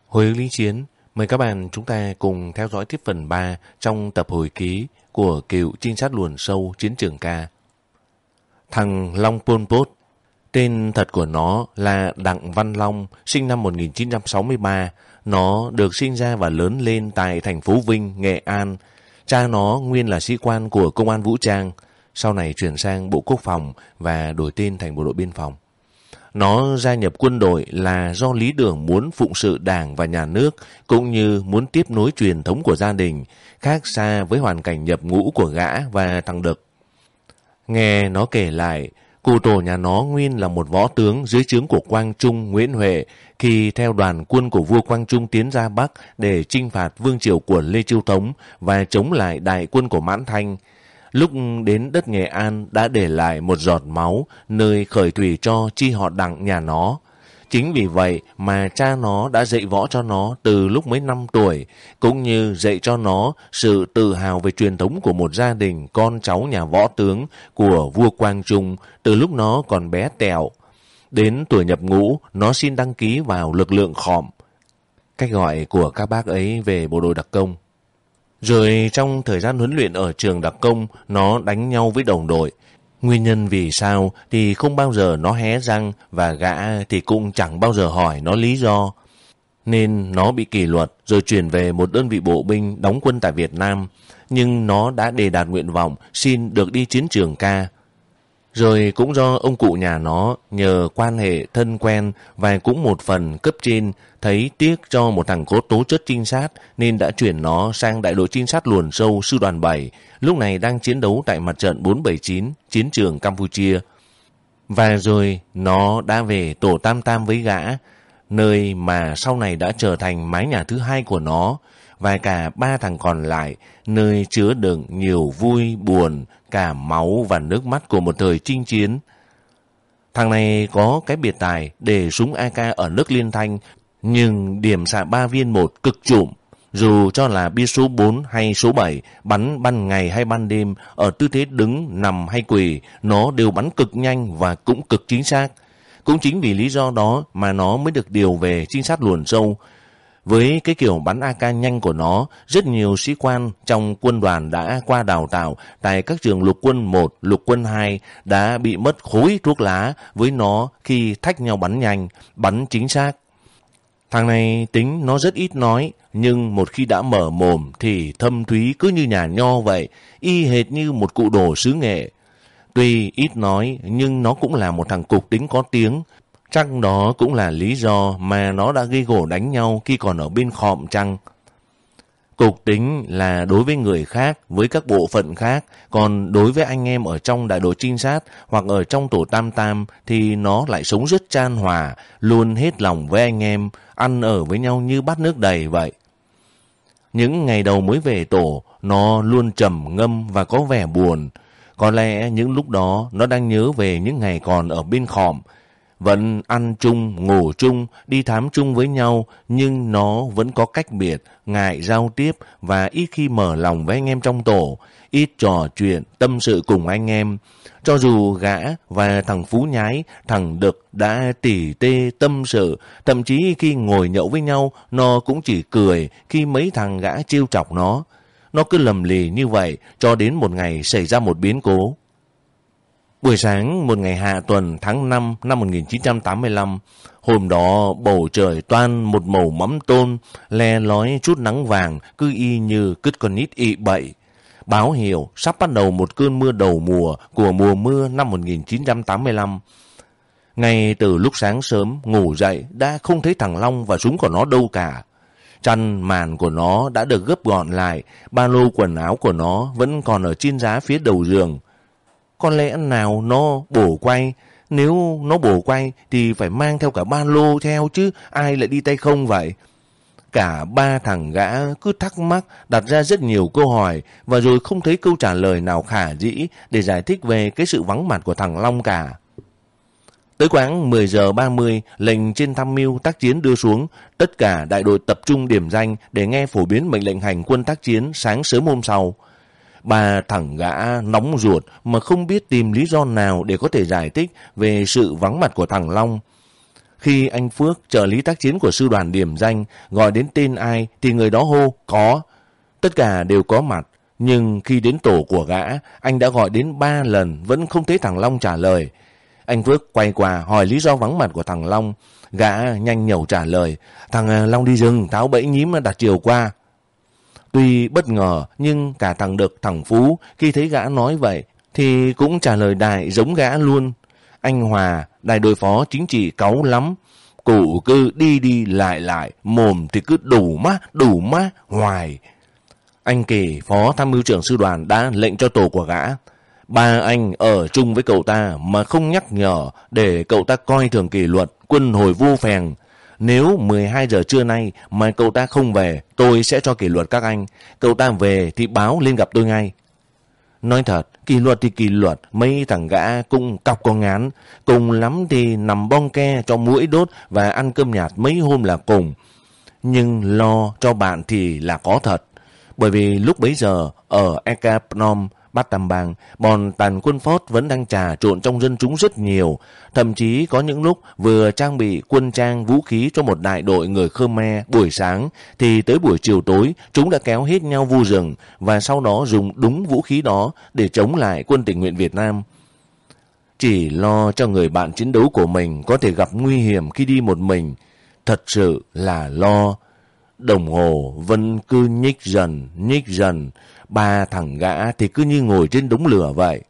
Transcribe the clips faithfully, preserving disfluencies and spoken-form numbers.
Hồi ức Lý Chiến, mời các bạn chúng ta cùng theo dõi tiếp phần ba trong tập hồi ký của cựu trinh sát luồn sâu Chiến Trường Ca. Thằng Long Pol Pot, tên thật của nó là Đặng Văn Long, sinh năm một nghìn chín trăm sáu mươi ba. Nó được sinh ra và lớn lên tại thành phố Vinh, Nghệ An. Cha nó nguyên là sĩ quan của công an vũ trang, sau này chuyển sang Bộ Quốc phòng và đổi tên thành Bộ đội Biên phòng. Nó gia nhập quân đội là do lý tưởng muốn phụng sự Đảng và Nhà nước, cũng như muốn tiếp nối truyền thống của gia đình, khác xa với hoàn cảnh nhập ngũ của gã và thằng Đực. Nghe nó kể lại, cụ tổ nhà nó nguyên là một võ tướng dưới trướng của Quang Trung Nguyễn Huệ khi theo đoàn quân của vua Quang Trung tiến ra Bắc để chinh phạt vương triều của Lê Chiêu Thống và chống lại đại quân của Mãn Thanh. Lúc đến đất Nghệ An đã để lại một giọt máu nơi khởi thủy cho chi họ Đặng nhà nó. Chính vì vậy mà cha nó đã dạy võ cho nó từ lúc mới năm tuổi, cũng như dạy cho nó sự tự hào về truyền thống của một gia đình con cháu nhà võ tướng của vua Quang Trung từ lúc nó còn bé tẹo. Đến tuổi nhập ngũ, nó xin đăng ký vào lực lượng khọm, cách gọi của các bác ấy về bộ đội đặc công. Rồi trong thời gian huấn luyện ở trường đặc công, nó đánh nhau với đồng đội. Nguyên nhân vì sao thì không bao giờ nó hé răng, và gã thì cũng chẳng bao giờ hỏi nó lý do. Nên nó bị kỷ luật rồi chuyển về một đơn vị bộ binh đóng quân tại Việt Nam. Nhưng nó đã đề đạt nguyện vọng xin được đi chiến trường ca. Rồi cũng do ông cụ nhà nó nhờ quan hệ thân quen và cũng một phần cấp trên thấy tiếc cho một thằng có tố chất trinh sát nên đã chuyển nó sang đại đội trinh sát luồn sâu sư đoàn bảy, lúc này đang chiến đấu tại mặt trận bốn bảy chín, chiến trường Campuchia. Và rồi nó đã về tổ Tam Tam với gã, nơi mà sau này đã trở thành mái nhà thứ hai của nó, và cả ba thằng còn lại, nơi chứa đựng nhiều vui, buồn, cả máu và nước mắt của một thời chinh chiến. Thằng này có cái biệt tài để súng a ca ở nước Liên Thanh, nhưng điểm xạ ba viên một cực trụm. Dù cho là bia số bốn hay số bảy, bắn ban ngày hay ban đêm, ở tư thế đứng, nằm hay quỳ, nó đều bắn cực nhanh và cũng cực chính xác. Cũng chính vì lý do đó mà nó mới được điều về trinh sát luồn sâu. Với cái kiểu bắn a ca nhanh của nó, rất nhiều sĩ quan trong quân đoàn đã qua đào tạo tại các trường lục quân một, lục quân hai đã bị mất khối thuốc lá với nó khi thách nhau bắn nhanh, bắn chính xác. Thằng này tính nó rất ít nói, nhưng một khi đã mở mồm thì thâm thúy cứ như nhà nho vậy, y hệt như một cụ đồ xứ Nghệ. Tuy ít nói nhưng nó cũng là một thằng cục tính có tiếng. Chắc đó cũng là lý do mà nó đã gây gổ đánh nhau khi còn ở bên khọm chăng. Cục tính là đối với người khác, với các bộ phận khác, còn đối với anh em ở trong đại đội trinh sát hoặc ở trong tổ Tam Tam thì nó lại sống rất chan hòa, luôn hết lòng với anh em, ăn ở với nhau như bát nước đầy vậy. Những ngày đầu mới về tổ, nó luôn trầm ngâm và có vẻ buồn. Có lẽ những lúc đó nó đang nhớ về những ngày còn ở bên khọm. Vẫn ăn chung, ngủ chung, đi thám chung với nhau, nhưng nó vẫn có cách biệt, ngại giao tiếp và ít khi mở lòng với anh em trong tổ, ít trò chuyện, tâm sự cùng anh em. Cho dù gã và thằng Phú Nhái, thằng Đực đã tỉ tê tâm sự, thậm chí khi ngồi nhậu với nhau, nó cũng chỉ cười khi mấy thằng gã trêu chọc nó. Nó cứ lầm lì như vậy cho đến một ngày xảy ra một biến cố. Buổi sáng một ngày hạ tuần tháng năm năm một nghìn chín trăm tám mươi lăm, hôm đó bầu trời toan một màu mắm tôm, le lói chút nắng vàng cứ y như cứt con nít ị bậy. Báo hiệu sắp bắt đầu một cơn mưa đầu mùa của mùa mưa năm một nghìn chín trăm tám mươi lăm. Ngay từ lúc sáng sớm ngủ dậy đã không thấy thằng Long và súng của nó đâu cả. Chăn màn của nó đã được gấp gọn lại, ba lô quần áo của nó vẫn còn ở trên giá phía đầu giường. Có lẽ nào nó bổ quay, nếu nó bổ quay thì phải mang theo cả ba lô theo chứ, ai lại đi tay không vậy? Cả ba thằng gã cứ thắc mắc, đặt ra rất nhiều câu hỏi và rồi không thấy câu trả lời nào khả dĩ để giải thích về cái sự vắng mặt của thằng Long cả. Tới khoảng mười giờ ba mươi, lệnh trên tham mưu tác chiến đưa xuống, tất cả đại đội tập trung điểm danh để nghe phổ biến mệnh lệnh hành quân tác chiến sáng sớm hôm sau. Ba thằng gã nóng ruột mà không biết tìm lý do nào để có thể giải thích về sự vắng mặt của thằng Long. Khi anh Phước, trợ lý tác chiến của sư đoàn điểm danh, gọi đến tên ai thì người đó hô có. Tất cả đều có mặt, nhưng khi đến tổ của gã, anh đã gọi đến ba lần vẫn không thấy thằng Long trả lời. Anh Phước quay qua hỏi lý do vắng mặt của thằng Long. Gã nhanh nhẩu trả lời, thằng Long đi rừng tháo bẫy nhím đặt chiều qua. Tuy bất ngờ, nhưng cả thằng Đực, thằng Phú khi thấy gã nói vậy thì cũng trả lời đại giống gã luôn. Anh Hòa, đại đội phó chính trị cáu lắm. Cụ cứ đi đi lại lại, mồm thì cứ đủ má, đủ má, hoài. Anh Kỳ, phó tham mưu trưởng sư đoàn đã lệnh cho tổ của gã. Ba anh ở chung với cậu ta mà không nhắc nhở để cậu ta coi thường kỷ luật, quân hồi vô phèn. Nếu mười hai giờ trưa nay mà cậu ta không về, tôi sẽ cho kỷ luật các anh. Cậu ta về thì báo lên gặp tôi ngay. Nói thật, kỷ luật thì kỷ luật, mấy thằng gã cũng cọc có ngán. Cùng lắm thì nằm bong ke cho muỗi đốt và ăn cơm nhạt mấy hôm là cùng. Nhưng lo cho bạn thì là có thật. Bởi vì lúc bấy giờ ở Eka Phnom Battambang, bọn tàn quân Phốt vẫn đang trà trộn trong dân chúng rất nhiều. Thậm chí có những lúc vừa trang bị quân trang vũ khí cho một đại đội người Khmer buổi sáng, thì tới buổi chiều tối chúng đã kéo hết nhau vu rừng và sau đó dùng đúng vũ khí đó để chống lại quân tình nguyện Việt Nam. Chỉ lo cho người bạn chiến đấu của mình có thể gặp nguy hiểm khi đi một mình, thật sự là lo. Đồng hồ vẫn cứ nhích dần, nhích dần. Ba thằng gã thì cứ như ngồi trên đống lửa vậy.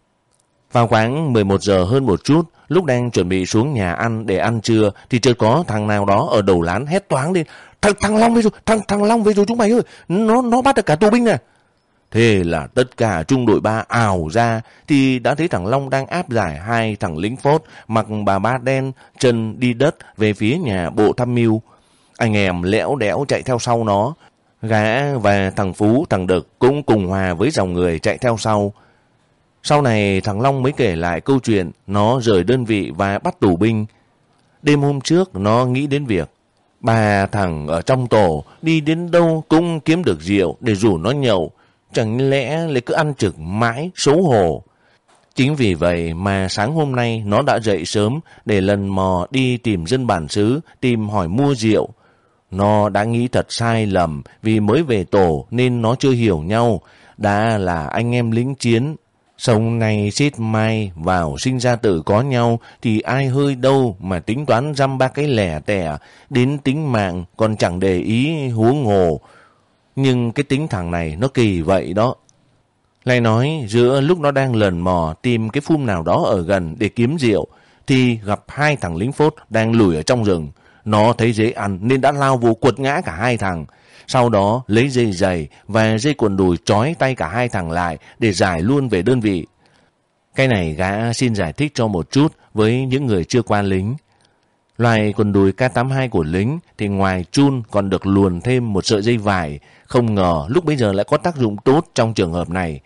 Vào khoảng mười một giờ hơn một chút, lúc đang chuẩn bị xuống nhà ăn để ăn trưa, thì chợt có thằng nào đó ở đầu lán hét toáng lên. Thằng, thằng Long về rồi, thằng, thằng Long về rồi chúng mày ơi, nó, nó bắt được cả tù binh nè. Thế là tất cả trung đội ba ào ra, thì đã thấy thằng Long đang áp giải hai thằng lính Phốt mặc bà ba đen, chân đi đất về phía nhà bộ tham mưu. Anh em lẽo đẽo chạy theo sau nó. Gã và thằng Phú, thằng Đực cũng cùng hòa với dòng người chạy theo sau. Sau này thằng Long mới kể lại câu chuyện nó rời đơn vị và bắt tù binh. Đêm hôm trước nó nghĩ đến việc ba thằng ở trong tổ đi đến đâu cũng kiếm được rượu để rủ nó nhậu. Chẳng lẽ lại cứ ăn trực mãi, xấu hổ. Chính vì vậy mà sáng hôm nay nó đã dậy sớm để lần mò đi tìm dân bản xứ, tìm hỏi mua rượu. Nó đã nghĩ thật sai lầm vì mới về tổ nên nó chưa hiểu nhau. Đã là anh em lính chiến, sống này chết mai, vào sinh ra tử có nhau thì ai hơi đâu mà tính toán dăm ba cái lẻ tẻ, đến tính mạng còn chẳng để ý huống hồ. Nhưng cái tính thằng này nó kỳ vậy đó. Lại nói giữa lúc nó đang lần mò tìm cái phum nào đó ở gần để kiếm rượu thì gặp hai thằng lính Phốt đang lủi ở trong rừng. Nó thấy dễ ăn nên đã lao vô quật ngã cả hai thằng. Sau đó lấy dây giày và dây quần đùi trói tay cả hai thằng lại để giải luôn về đơn vị. Cái này gã xin giải thích cho một chút với những người chưa qua lính. Loài quần đùi K tám mươi hai của lính thì ngoài chun còn được luồn thêm một sợi dây vải. Không ngờ lúc bấy giờ lại có tác dụng tốt trong trường hợp này.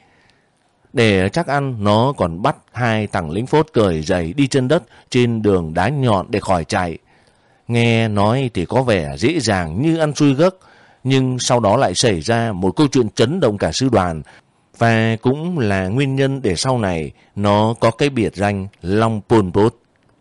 Để chắc ăn, nó còn bắt hai thằng lính Phốt cởi giày đi chân đất trên đường đá nhọn để khỏi chạy. Nghe nói thì có vẻ dễ dàng như ăn xui gấc, nhưng sau đó lại xảy ra một câu chuyện chấn động cả sư đoàn, và cũng là nguyên nhân để sau này nó có cái biệt danh Long Pol Pot.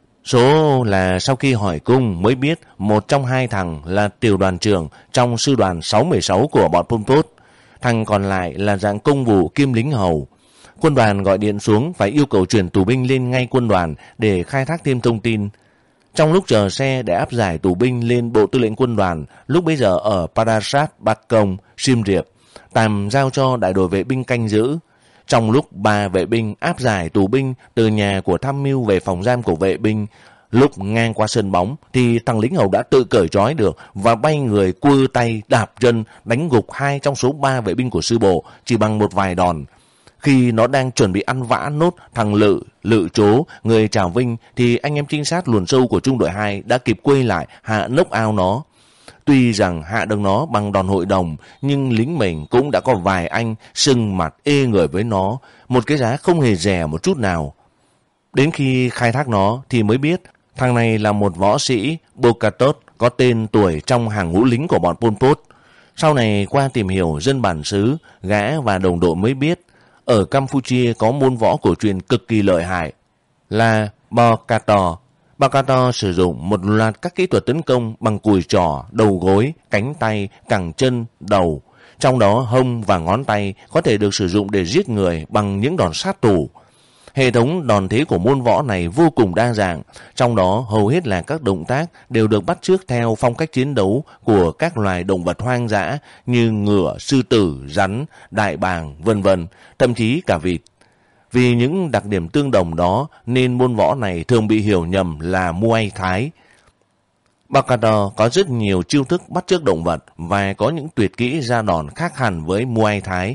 Số là sau khi hỏi cung mới biết một trong hai thằng là tiểu đoàn trưởng trong sư đoàn sáu một sáu của bọn Pol Pot, thằng còn lại là dạng công vụ kiêm lính hầu. Quân đoàn gọi điện xuống phải yêu cầu chuyển tù binh lên ngay quân đoàn để khai thác thêm thông tin. Trong lúc chờ xe để áp giải tù binh lên bộ tư lệnh quân đoàn, lúc bấy giờ ở Parasat, Bắc Công, Siem Reap, tạm giao cho đại đội vệ binh canh giữ. Trong lúc ba vệ binh áp giải tù binh từ nhà của tham mưu về phòng giam của vệ binh, lúc ngang qua sân bóng thì thằng lính hầu đã tự cởi trói được và bay người cua tay đạp chân đánh gục hai trong số ba vệ binh của sư bộ chỉ bằng một vài đòn. Khi nó đang chuẩn bị ăn vã nốt thằng Lự, Lự Chố, người Trà Vinh, thì anh em trinh sát luồn sâu của trung đội hai đã kịp quay lại hạ nốc ao nó. Tuy rằng hạ được nó bằng đòn hội đồng, nhưng lính mình cũng đã có vài anh sưng mặt ê người với nó, một cái giá không hề rẻ một chút nào. Đến khi khai thác nó thì mới biết thằng này là một võ sĩ Bokatot có tên tuổi trong hàng ngũ lính của bọn Pol Pot. Sau này qua tìm hiểu dân bản xứ, gã và đồng đội mới biết ở Campuchia có môn võ cổ truyền cực kỳ lợi hại là Bokator. Bakato sử dụng một loạt các kỹ thuật tấn công bằng cùi trỏ, đầu gối, cánh tay, cẳng chân, đầu. Trong đó hông và ngón tay có thể được sử dụng để giết người bằng những đòn sát thủ. Hệ thống đòn thế của môn võ này vô cùng đa dạng, trong đó hầu hết là các động tác đều được bắt chước theo phong cách chiến đấu của các loài động vật hoang dã như ngựa, sư tử, rắn, đại bàng, vân vân, thậm chí cả vịt. Vì những đặc điểm tương đồng đó nên môn võ này thường bị hiểu nhầm là Muay Thái. Bakato có rất nhiều chiêu thức bắt chước động vật và có những tuyệt kỹ ra đòn khác hẳn với Muay Thái.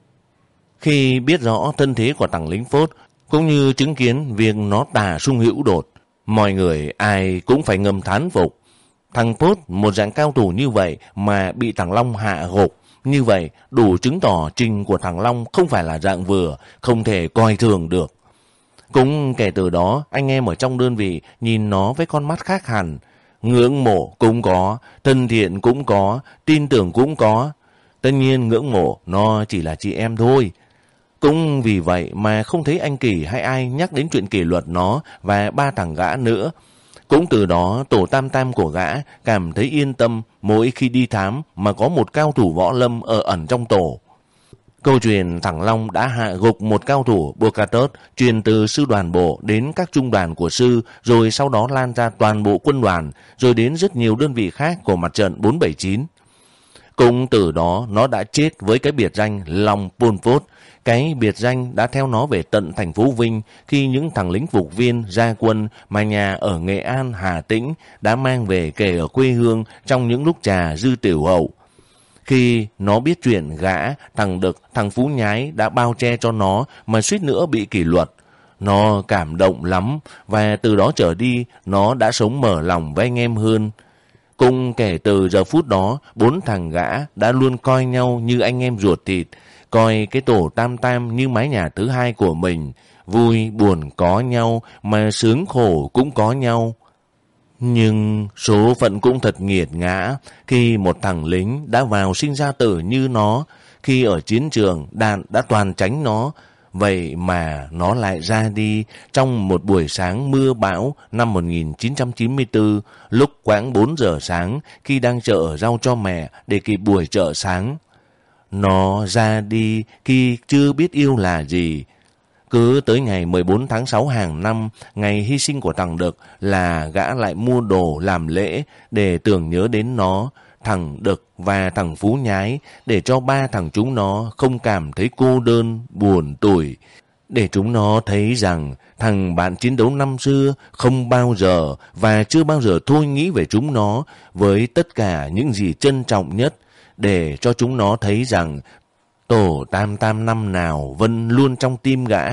Khi biết rõ thân thế của thằng lính phốt, cũng như chứng kiến việc nó tà sung hữu đột, mọi người ai cũng phải ngầm thán phục. Thằng Phốt, một dạng cao thủ như vậy mà bị thằng Long hạ gục, như vậy đủ chứng tỏ trình của thằng Long không phải là dạng vừa, không thể coi thường được. Cũng kể từ đó, anh em ở trong đơn vị nhìn nó với con mắt khác hẳn. Ngưỡng mộ cũng có, thân thiện cũng có, tin tưởng cũng có. Tất nhiên ngưỡng mộ nó chỉ là chị em thôi. Cũng vì vậy mà không thấy anh Kỳ hay ai nhắc đến chuyện kỷ luật nó và ba thằng gã nữa. Cũng từ đó tổ tam tam của gã cảm thấy yên tâm mỗi khi đi thám mà có một cao thủ võ lâm ở ẩn trong tổ. Câu chuyện thằng Long đã hạ gục một cao thủ Bokatot truyền từ sư đoàn bộ đến các trung đoàn của sư, rồi sau đó lan ra toàn bộ quân đoàn, rồi đến rất nhiều đơn vị khác của mặt trận bốn bảy chín. Cũng từ đó nó đã chết với cái biệt danh Long Pol Pot. Cái biệt danh đã theo nó về tận thành phố Vinh khi những thằng lính phục viên ra quân mà nhà ở Nghệ An, Hà Tĩnh đã mang về kể ở quê hương trong những lúc trà dư tiểu hậu. Khi nó biết chuyện gã, thằng Đực, thằng Phú Nhái đã bao che cho nó mà suýt nữa bị kỷ luật, nó cảm động lắm và từ đó trở đi nó đã sống mở lòng với anh em hơn. Cũng kể từ giờ phút đó, bốn thằng gã đã luôn coi nhau như anh em ruột thịt, coi cái tổ tam tam như mái nhà thứ hai của mình, vui buồn có nhau mà sướng khổ cũng có nhau. Nhưng số phận cũng thật nghiệt ngã khi một thằng lính đã vào sinh ra tử như nó, khi ở chiến trường đạn đã toàn tránh nó, vậy mà nó lại ra đi trong một buổi sáng mưa bão năm một nghìn chín trăm chín mươi tư, lúc khoảng bốn giờ sáng khi đang chợ rau cho mẹ để kịp buổi chợ sáng. Nó ra đi khi chưa biết yêu là gì. Cứ tới ngày mười bốn tháng sáu hàng năm, ngày hy sinh của thằng Đực, là gã lại mua đồ làm lễ để tưởng nhớ đến nó, thằng Đực và thằng Phú Nhái, để cho ba thằng chúng nó không cảm thấy cô đơn, buồn tủi. Để chúng nó thấy rằng thằng bạn chiến đấu năm xưa không bao giờ và chưa bao giờ thôi nghĩ về chúng nó với tất cả những gì trân trọng nhất, để cho chúng nó thấy rằng tổ tam tam năm nào vẫn luôn trong tim gã.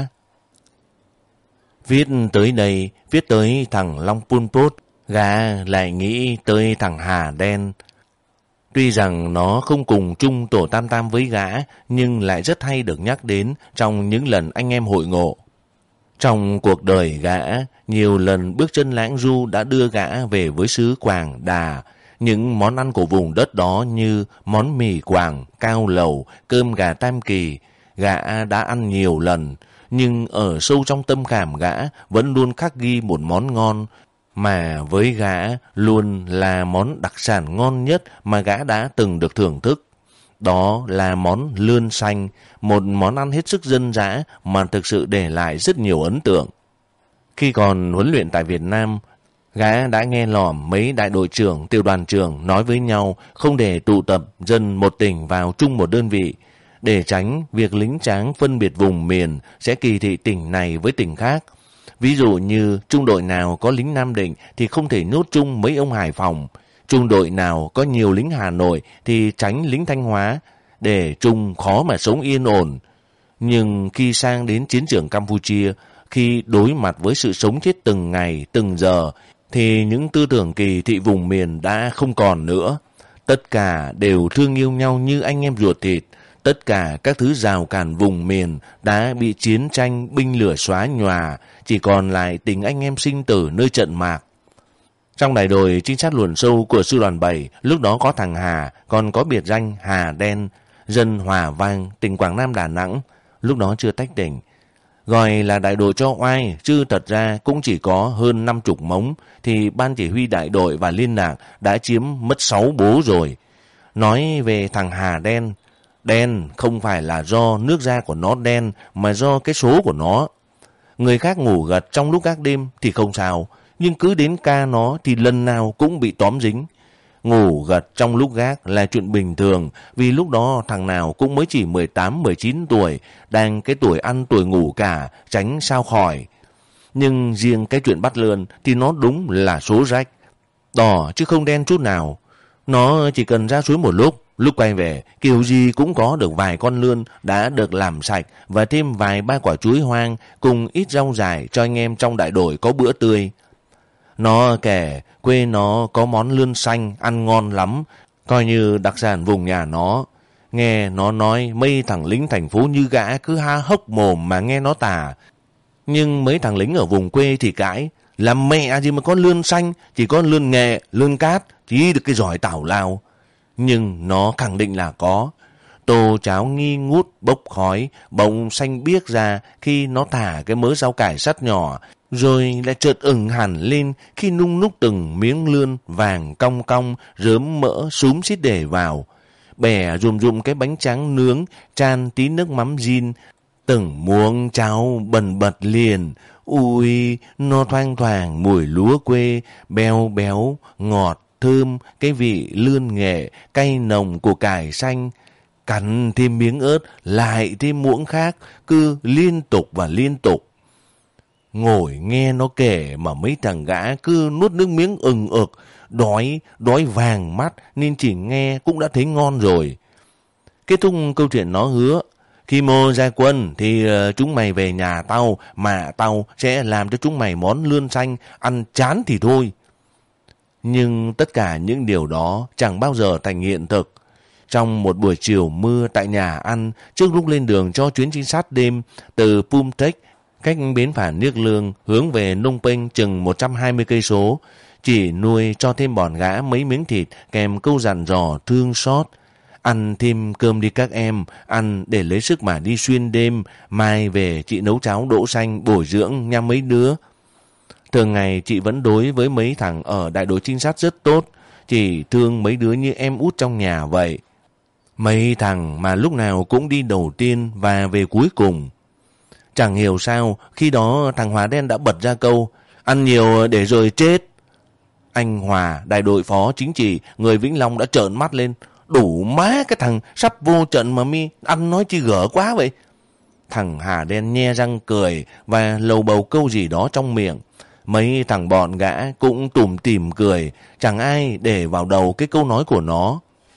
Viết tới đây, viết tới thằng Long Pol Pot, gã lại nghĩ tới thằng Hà Đen. Tuy rằng nó không cùng chung tổ tam tam với gã, nhưng lại rất hay được nhắc đến trong những lần anh em hội ngộ. Trong cuộc đời gã, nhiều lần bước chân lãng du đã đưa gã về với xứ Quảng Đà. Những món ăn của vùng đất đó như món mì Quảng, cao lầu, cơm gà Tam Kỳ, gã đã ăn nhiều lần. Nhưng ở sâu trong tâm khảm gã vẫn luôn khắc ghi một món ngon, mà với gã luôn là món đặc sản ngon nhất mà gã đã từng được thưởng thức. Đó là món lươn xanh, một món ăn hết sức dân dã mà thực sự để lại rất nhiều ấn tượng. Khi còn huấn luyện tại Việt Nam, gã đã nghe lỏm mấy đại đội trưởng, tiểu đoàn trưởng nói với nhau không để tụ tập dân một tỉnh vào chung một đơn vị, để tránh việc lính tráng phân biệt vùng miền sẽ kỳ thị tỉnh này với tỉnh khác. Ví dụ như trung đội nào có lính Nam Định thì không thể nhốt chung mấy ông Hải Phòng, trung đội nào có nhiều lính Hà Nội thì tránh lính Thanh Hóa, để chung khó mà sống yên ổn. Nhưng khi sang đến chiến trường Campuchia, khi đối mặt với sự sống chết từng ngày, từng giờ, thì những tư tưởng kỳ thị vùng miền đã không còn nữa. Tất cả đều thương yêu nhau như anh em ruột thịt. Tất cả các thứ rào cản vùng miền đã bị chiến tranh binh lửa xóa nhòa, chỉ còn lại tình anh em sinh tử nơi trận mạc. Trong đại đội trinh sát luồn sâu của sư đoàn bảy, lúc đó có thằng Hà, còn có biệt danh Hà Đen, dân Hòa Vang, tỉnh Quảng Nam Đà Nẵng, lúc đó chưa tách tỉnh. Gọi là đại đội cho oai, chứ thật ra cũng chỉ có hơn năm chục mống, thì ban chỉ huy đại đội và liên lạc đã chiếm mất sáu bố rồi. Nói về thằng Hà đen, đen không phải là do nước da của nó đen, mà do cái số của nó. Người khác ngủ gật trong lúc gác đêm thì không sao, nhưng cứ đến ca nó thì lần nào cũng bị tóm dính. Ngủ gật trong lúc gác là chuyện bình thường, vì lúc đó thằng nào cũng mới chỉ mười tám mười chín tuổi, đang cái tuổi ăn tuổi ngủ cả, tránh sao khỏi. Nhưng riêng cái chuyện bắt lươn thì nó đúng là số rách. Đỏ chứ không đen chút nào. Nó chỉ cần ra suối một lúc, lúc quay về, kiểu gì cũng có được vài con lươn đã được làm sạch và thêm vài ba quả chuối hoang cùng ít rau dài cho anh em trong đại đội có bữa tươi. Nó kể quê nó có món lươn xanh ăn ngon lắm, coi như đặc sản vùng nhà nó. Nghe nó nói mấy thằng lính thành phố như gã cứ há hốc mồm mà nghe nó tả. Nhưng mấy thằng lính ở vùng quê thì cãi, làm mẹ gì mà có lươn xanh, chỉ có lươn nghệ, lươn cát, chỉ được cái giỏi tảo lao. Nhưng nó khẳng định là có. Tô cháo nghi ngút bốc khói, bỗng xanh biếc ra khi nó thả cái mớ rau cải sắt nhỏ, rồi lại chợt ửng hẳn lên khi nung núc từng miếng lươn vàng cong cong, rớm mỡ xúm xít để vào. Bẻ rùm rùm cái bánh tráng nướng, chan tí nước mắm gin, từng muỗng cháo bần bật liền. Ui, nó thoang thoảng mùi lúa quê, béo béo, ngọt, thơm, cái vị lươn nghệ, cay nồng của cải xanh. Cắn thêm miếng ớt, lại thêm muỗng khác, cứ liên tục và liên tục. Ngồi nghe nó kể mà mấy thằng gã cứ nuốt nước miếng ừng ực, đói, đói vàng mắt nên chỉ nghe cũng đã thấy ngon rồi. Kết thúc câu chuyện nó hứa, khi mô ra quân thì uh, chúng mày về nhà tao, mà tao sẽ làm cho chúng mày món lươn xanh, ăn chán thì thôi. Nhưng tất cả những điều đó chẳng bao giờ thành hiện thực. Trong một buổi chiều mưa tại nhà ăn, trước lúc lên đường cho chuyến trinh sát đêm từ Pumtech, cách bến phà Niếc Lương hướng về Nông Penh chừng một trăm hai mươi cây số, chỉ nuôi cho thêm bọn gã mấy miếng thịt kèm câu dặn dò thương xót. Ăn thêm cơm đi các em, ăn để lấy sức mà đi xuyên đêm, mai về chị nấu cháo đỗ xanh bồi dưỡng nha mấy đứa. Thường ngày chị vẫn đối với mấy thằng ở đại đội trinh sát rất tốt, chỉ thương mấy đứa như em út trong nhà vậy. Mấy thằng mà lúc nào cũng đi đầu tiên và về cuối cùng. Chẳng hiểu sao, khi đó thằng Hòa đen đã bật ra câu, ăn nhiều để rồi chết. Anh Hòa, đại đội phó chính trị, người Vĩnh Long đã trợn mắt lên. Đủ má cái thằng sắp vô trận mà mi ăn nói chi gở quá vậy. Thằng Hà đen nhe răng cười và lầu bầu câu gì đó trong miệng. Mấy thằng bọn gã cũng tủm tỉm cười, chẳng ai để vào đầu cái câu nói của nó.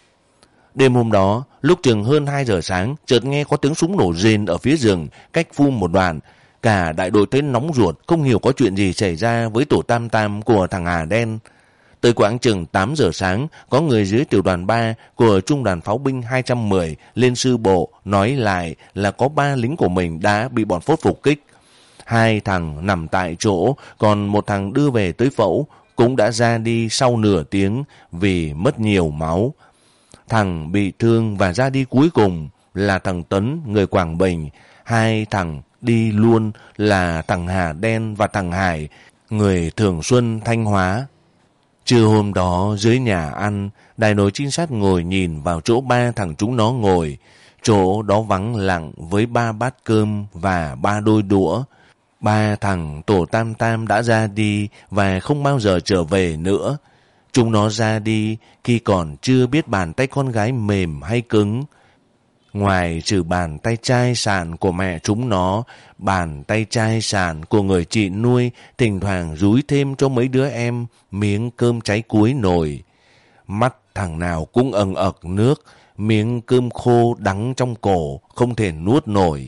Đêm hôm đó, lúc chừng hơn hai giờ sáng, chợt nghe có tiếng súng nổ rền ở phía rừng, cách phum một đoạn. Cả đại đội thấy nóng ruột, không hiểu có chuyện gì xảy ra với tổ tam tam của thằng Hà đen. Tới quãng chừng tám giờ sáng, có người dưới tiểu đoàn ba của trung đoàn pháo binh hai trăm mười lên sư bộ nói lại là có ba lính của mình đã bị bọn phốt phục kích. Hai thằng nằm tại chỗ, còn một thằng đưa về tới phẫu cũng đã ra đi sau nửa tiếng vì mất nhiều máu. Thằng bị thương và ra đi cuối cùng là thằng Tấn, người Quảng Bình. Hai thằng đi luôn là thằng Hà đen và thằng Hải, người Thường Xuân, Thanh Hóa. Trưa hôm đó dưới nhà ăn, đại đội trinh sát ngồi nhìn vào chỗ ba thằng chúng nó ngồi. Chỗ đó vắng lặng với ba bát cơm và ba đôi đũa. Ba thằng tổ tam tam đã ra đi và không bao giờ trở về nữa. Chúng nó ra đi khi còn chưa biết bàn tay con gái mềm hay cứng. Ngoài trừ bàn tay chai sàn của mẹ chúng nó, bàn tay chai sàn của người chị nuôi thỉnh thoảng dúi thêm cho mấy đứa em miếng cơm cháy cuối nồi. Mắt thằng nào cũng ẩn ực nước, miếng cơm khô đắng trong cổ, không thể nuốt nổi.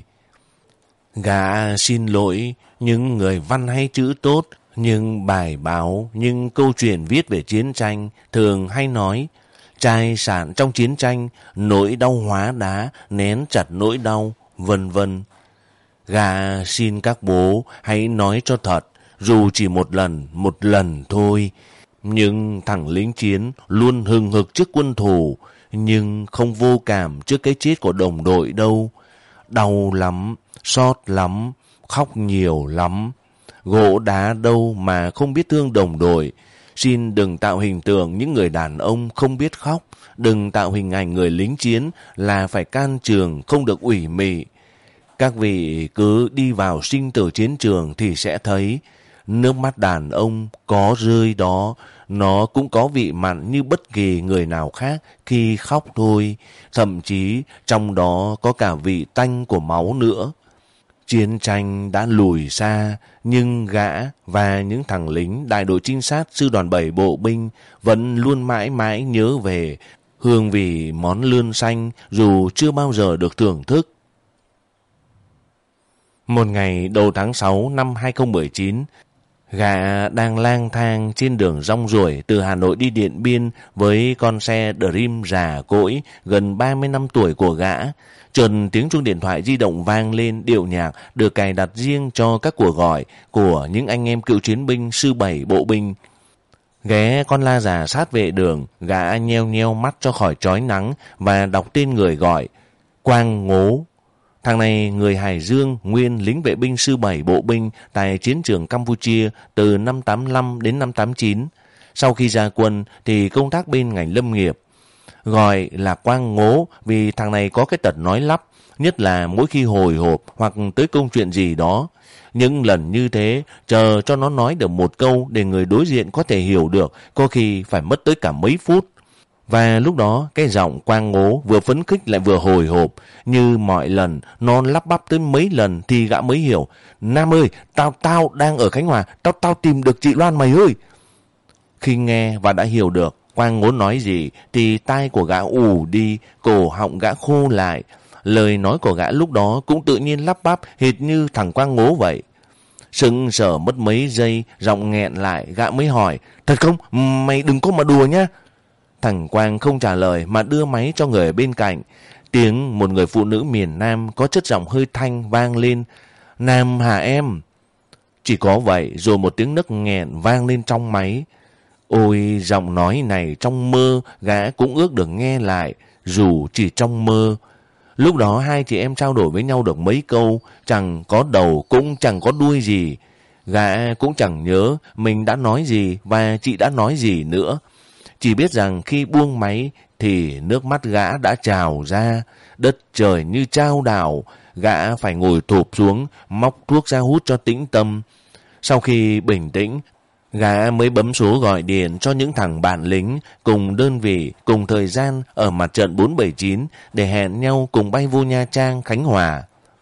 Gã xin lỗi những người văn hay chữ tốt, nhưng bài báo, nhưng câu chuyện viết về chiến tranh thường hay nói chai sạn trong chiến tranh, nỗi đau hóa đá, nén chặt nỗi đau, vân vân. Gã xin các bố hãy nói cho thật, dù chỉ một lần, một lần thôi. Nhưng thằng lính chiến luôn hừng hực trước quân thù, nhưng không vô cảm trước cái chết của đồng đội đâu. Đau lắm, xót lắm, khóc nhiều lắm. Gỗ đá đâu mà không biết thương đồng đội. Xin đừng tạo hình tượng những người đàn ông không biết khóc. Đừng tạo hình ảnh người lính chiến là phải can trường, không được ủy mị. Các vị cứ đi vào sinh tử chiến trường thì sẽ thấy nước mắt đàn ông có rơi đó, nó cũng có vị mặn như bất kỳ người nào khác khi khóc thôi. Thậm chí trong đó có cả vị tanh của máu nữa. Chiến tranh đã lùi xa, nhưng gã và những thằng lính đại đội trinh sát sư đoàn bảy bộ binh vẫn luôn mãi mãi nhớ về hương vị món lươn xanh dù chưa bao giờ được thưởng thức. Một ngày đầu tháng sáu năm hai không một chín, gã đang lang thang trên đường rong ruổi từ Hà Nội đi Điện Biên với con xe Dream rà cỗi gần ba mươi năm tuổi của gã. Chợt tiếng chuông điện thoại di động vang lên, điệu nhạc được cài đặt riêng cho các cuộc gọi của những anh em cựu chiến binh sư bảy bộ binh. Ghé con la già sát vệ đường, gã nheo nheo mắt cho khỏi chói nắng và đọc tên người gọi: Quang Ngố. Thằng này người Hải Dương, nguyên lính vệ binh sư bảy bộ binh tại chiến trường Campuchia từ năm tám mươi lăm đến năm tám mươi chín. Sau khi ra quân thì công tác bên ngành lâm nghiệp. Gọi là Quang Ngố vì thằng này có cái tật nói lắp, nhất là mỗi khi hồi hộp hoặc tới công chuyện gì đó. Những lần như thế, chờ cho nó nói được một câu để người đối diện có thể hiểu được, có khi phải mất tới cả mấy phút. Và lúc đó cái giọng Quang Ngố vừa phấn khích lại vừa hồi hộp. Như mọi lần, nó lắp bắp tới mấy lần thì gã mới hiểu: Nam ơi, tao tao đang ở Khánh Hòa, tao tao tìm được chị Loan mày ơi. Khi nghe và đã hiểu được Quang Ngố nói gì thì tai của gã ù đi, cổ họng gã khô lại. Lời nói của gã lúc đó cũng tự nhiên lắp bắp hệt như thằng Quang Ngố vậy. Sững sờ mất mấy giây, giọng nghẹn lại, gã mới hỏi: Thật không? Mày đừng có mà đùa nhá. Thằng Quang không trả lời mà đưa máy cho người ở bên cạnh. Tiếng một người phụ nữ miền Nam có chất giọng hơi thanh vang lên: Nam hả em? Chỉ có vậy rồi một tiếng nấc nghẹn vang lên trong máy. Ôi, giọng nói này trong mơ gã cũng ước được nghe lại, dù chỉ trong mơ. Lúc đó hai chị em trao đổi với nhau được mấy câu, chẳng có đầu cũng chẳng có đuôi gì. Gã cũng chẳng nhớ mình đã nói gì và chị đã nói gì nữa. Chỉ biết rằng khi buông máy thì nước mắt gã đã trào ra, đất trời như chao đảo. Gã phải ngồi thụp xuống, móc thuốc ra hút cho tĩnh tâm. Sau khi bình tĩnh, gã mới bấm số gọi điện cho những thằng bạn lính cùng đơn vị, cùng thời gian ở mặt trận bốn bảy chín để hẹn nhau cùng bay vô Nha Trang, Khánh Hòa.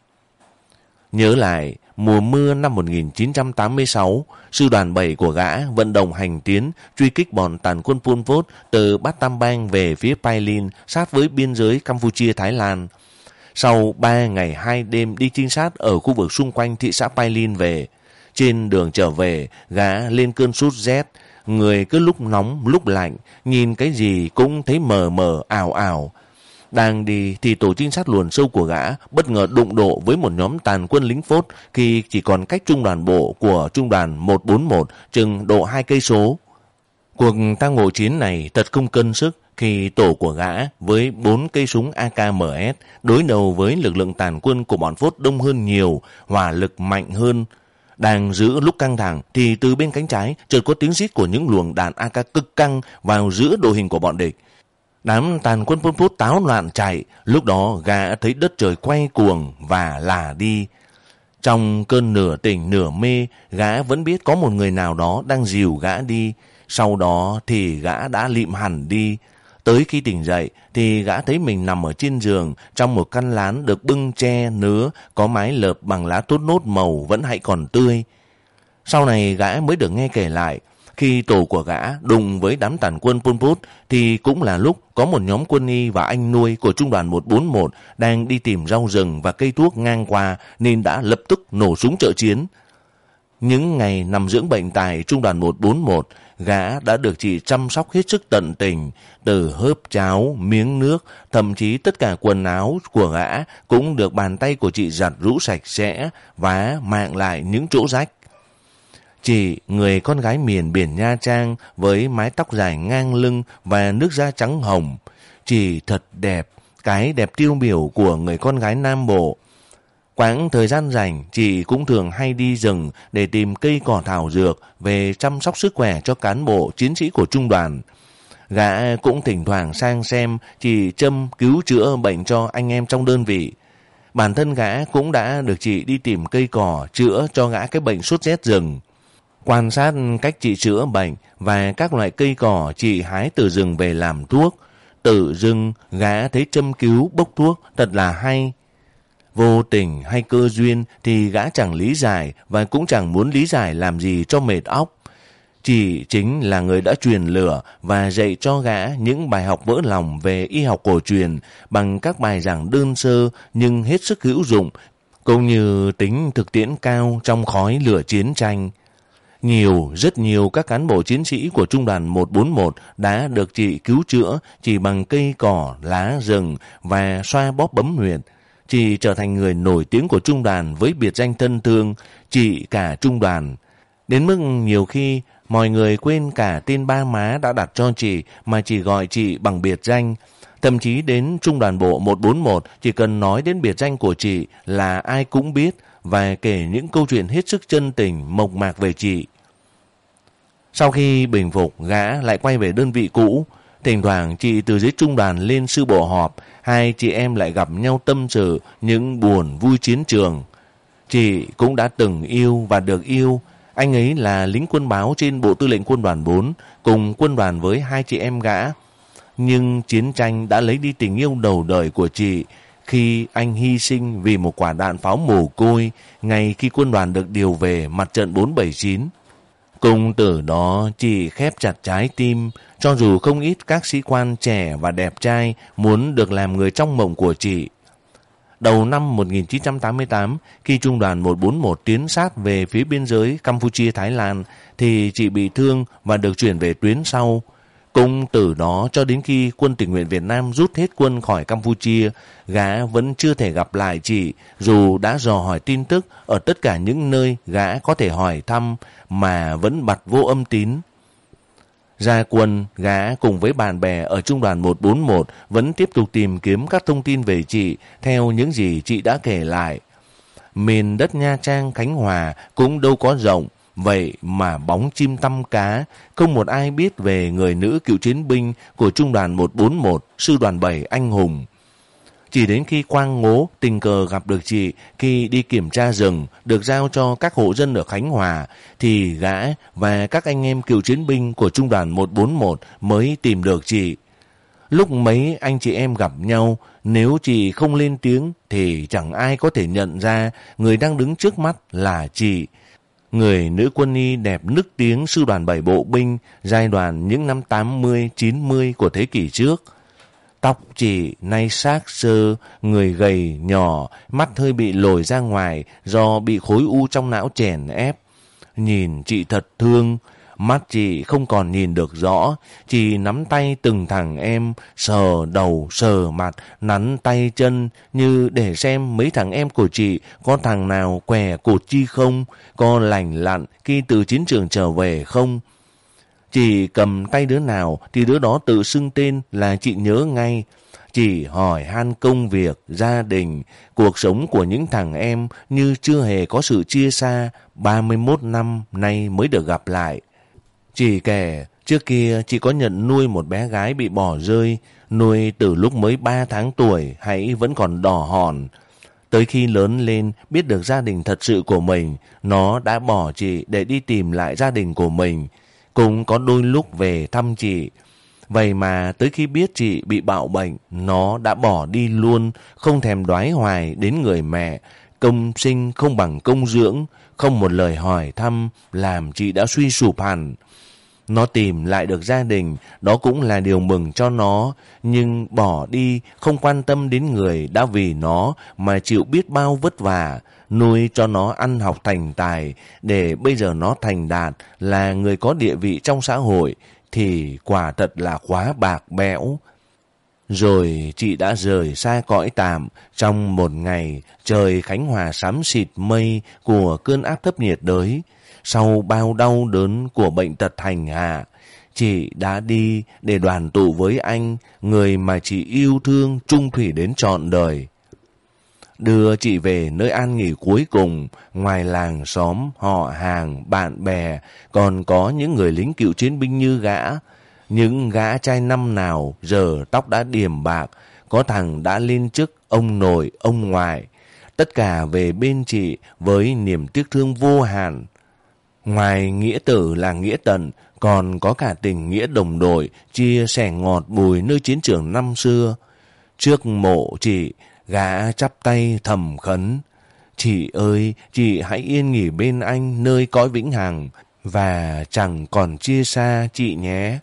Nhớ lại, mùa mưa năm một nghìn chín trăm tám mươi sáu, sư đoàn bảy của gã vận động hành tiến, truy kích bọn tàn quân Pol Pot từ Bát Tam Bang về phía Pailin, sát với biên giới Campuchia-Thái Lan. Sau ba ngày hai đêm đi trinh sát ở khu vực xung quanh thị xã Pailin về, trên đường trở về, gã lên cơn sốt rét, người cứ lúc nóng lúc lạnh, nhìn cái gì cũng thấy mờ mờ ảo ảo. Đang đi thì tổ trinh sát luồn sâu của gã bất ngờ đụng độ với một nhóm tàn quân lính phốt khi chỉ còn cách trung đoàn bộ của trung đoàn một bốn một chừng độ hai cây số. Cuộc tang ngộ chiến này thật không cân sức khi tổ của gã với bốn cây súng a ca em ét đối đầu với lực lượng tàn quân của bọn phốt đông hơn nhiều, hỏa lực mạnh hơn. Đang giữ lúc căng thẳng thì từ bên cánh trái chợt có tiếng rít của những luồng đạn a ca cực căng vào giữa đội hình của bọn địch. Đám tàn quân Pol Pot táo loạn chạy, lúc đó gã thấy đất trời quay cuồng và lả đi. Trong cơn nửa tỉnh nửa mê, gã vẫn biết có một người nào đó đang dìu gã đi. Sau đó thì gã đã lịm hẳn đi. Tới khi tỉnh dậy thì gã thấy mình nằm ở trên giường trong một căn lán được bưng che nứa, có mái lợp bằng lá thốt nốt màu vẫn hãy còn tươi. Sau này gã mới được nghe kể lại, khi tổ của gã đụng với đám tàn quân Pol Pot thì cũng là lúc có một nhóm quân y và anh nuôi của trung đoàn một bốn một đang đi tìm rau rừng và cây thuốc ngang qua nên đã lập tức nổ súng trợ chiến. Những ngày nằm dưỡng bệnh tại trung đoàn một bốn một, gã đã được chị chăm sóc hết sức tận tình, từ hớp cháo, miếng nước, thậm chí tất cả quần áo của gã cũng được bàn tay của chị giặt rũ sạch sẽ, vá mạng lại những chỗ rách. Chị, người con gái miền biển Nha Trang với mái tóc dài ngang lưng và nước da trắng hồng, chị thật đẹp, cái đẹp tiêu biểu của người con gái Nam Bộ. Quãng thời gian rảnh, chị cũng thường hay đi rừng để tìm cây cỏ thảo dược về chăm sóc sức khỏe cho cán bộ chiến sĩ của trung đoàn. Gã cũng thỉnh thoảng sang xem chị châm cứu chữa bệnh cho anh em trong đơn vị. Bản thân gã cũng đã được chị đi tìm cây cỏ chữa cho gã cái bệnh sốt rét rừng. Quan sát cách chị chữa bệnh và các loại cây cỏ chị hái từ rừng về làm thuốc. Tự dưng gã thấy châm cứu bốc thuốc thật là hay. Vô tình hay cơ duyên thì gã chẳng lý giải và cũng chẳng muốn lý giải làm gì cho mệt óc. Chị chính là người đã truyền lửa và dạy cho gã những bài học vỡ lòng về y học cổ truyền bằng các bài giảng đơn sơ nhưng hết sức hữu dụng, cũng như tính thực tiễn cao trong khói lửa chiến tranh. Nhiều, rất nhiều các cán bộ chiến sĩ của trung đoàn một bốn một đã được chị cứu chữa chỉ bằng cây cỏ, lá rừng và xoa bóp bấm huyệt. Chị trở thành người nổi tiếng của trung đoàn với biệt danh thân thương, chị cả trung đoàn. Đến mức nhiều khi mọi người quên cả tên ba má đã đặt cho chị mà chỉ gọi chị bằng biệt danh. Thậm chí đến trung đoàn bộ một bốn một chỉ cần nói đến biệt danh của chị là ai cũng biết và kể những câu chuyện hết sức chân tình, mộc mạc về chị. Sau khi bình phục, gã lại quay về đơn vị cũ. Thỉnh thoảng chị từ dưới trung đoàn lên sư bộ họp, hai chị em lại gặp nhau tâm sự những buồn vui chiến trường. Chị cũng đã từng yêu và được yêu. Anh ấy là lính quân báo trên bộ tư lệnh quân đoàn bốn, cùng quân đoàn với hai chị em gã. Nhưng chiến tranh đã lấy đi tình yêu đầu đời của chị khi anh hy sinh vì một quả đạn pháo mồ côi ngay khi quân đoàn được điều về mặt trận bốn bảy chín. Cùng từ đó chị khép chặt trái tim, cho dù không ít các sĩ quan trẻ và đẹp trai muốn được làm người trong mộng của chị. Đầu năm một nghìn chín trăm tám mươi tám, khi trung đoàn một bốn một tiến sát về phía biên giới Campuchia-Thái Lan, thì chị bị thương và được chuyển về tuyến sau. Cũng từ đó cho đến khi quân tình nguyện Việt Nam rút hết quân khỏi Campuchia, gã vẫn chưa thể gặp lại chị, dù đã dò hỏi tin tức ở tất cả những nơi gã có thể hỏi thăm mà vẫn bặt vô âm tín. Ra quân, gã cùng với bạn bè ở trung đoàn một bốn một vẫn tiếp tục tìm kiếm các thông tin về chị theo những gì chị đã kể lại. Miền đất Nha Trang, Khánh Hòa cũng đâu có rộng, vậy mà bóng chim tăm cá, không một ai biết về người nữ cựu chiến binh của trung đoàn một bốn một, sư đoàn bảy anh hùng. Chỉ đến khi Quang Ngố tình cờ gặp được chị khi đi kiểm tra rừng được giao cho các hộ dân ở Khánh Hòa, thì gã và các anh em cựu chiến binh của trung đoàn một bốn một mới tìm được chị. Lúc mấy anh chị em gặp nhau, nếu chị không lên tiếng thì chẳng ai có thể nhận ra người đang đứng trước mắt là chị. Người nữ quân y đẹp nức tiếng sư đoàn bảy bộ binh giai đoạn những năm tám mươi chín mươi của thế kỷ trước. Tóc chị nay xác xơ, người gầy nhỏ, mắt hơi bị lồi ra ngoài do bị khối u trong não chèn ép. Nhìn chị thật thương, mắt chị không còn nhìn được rõ, chị nắm tay từng thằng em, sờ đầu, sờ mặt, nắn tay chân như để xem mấy thằng em của chị có thằng nào què cột chi không, có lành lặn khi từ chiến trường trở về không. Chị cầm tay đứa nào thì đứa đó tự xưng tên là chị nhớ ngay. Chị hỏi han công việc, gia đình, cuộc sống của những thằng em như chưa hề có sự chia xa, ba mươi mốt năm nay mới được gặp lại. Chị kể, trước kia chị có nhận nuôi một bé gái bị bỏ rơi, nuôi từ lúc mới ba tháng tuổi hay vẫn còn đỏ hòn. Tới khi lớn lên, biết được gia đình thật sự của mình, nó đã bỏ chị để đi tìm lại gia đình của mình. Cũng có đôi lúc về thăm chị. Vậy mà tới khi biết chị bị bạo bệnh, nó đã bỏ đi luôn, không thèm đoái hoài đến người mẹ. Công sinh không bằng công dưỡng, không một lời hỏi thăm, làm chị đã suy sụp hẳn. Nó tìm lại được gia đình, đó cũng là điều mừng cho nó, nhưng bỏ đi không quan tâm đến người đã vì nó mà chịu biết bao vất vả, nuôi cho nó ăn học thành tài, để bây giờ nó thành đạt, là người có địa vị trong xã hội, thì quả thật là quá bạc bẽo. Rồi chị đã rời xa cõi tạm trong một ngày trời Khánh Hòa xám xịt mây của cơn áp thấp nhiệt đới. Sau bao đau đớn của bệnh tật hành hạ, chị đã đi để đoàn tụ với anh, người mà chị yêu thương trung thủy đến trọn đời. đưa chị về nơi an nghỉ cuối cùng. Ngoài làng xóm, họ hàng, bạn bè, còn có những người lính cựu chiến binh như gã. Những gã trai năm nào giờ tóc đã điểm bạc, có thằng đã lên chức ông nội, ông ngoại. Tất cả về bên chị với niềm tiếc thương vô hạn. Ngoài nghĩa tử là nghĩa tận, còn có cả tình nghĩa đồng đội, chia sẻ ngọt bùi nơi chiến trường năm xưa. Trước mộ chị, gã chắp tay thầm khấn: chị ơi, chị hãy yên nghỉ bên anh nơi cõi vĩnh hằng, và chẳng còn chia xa chị nhé.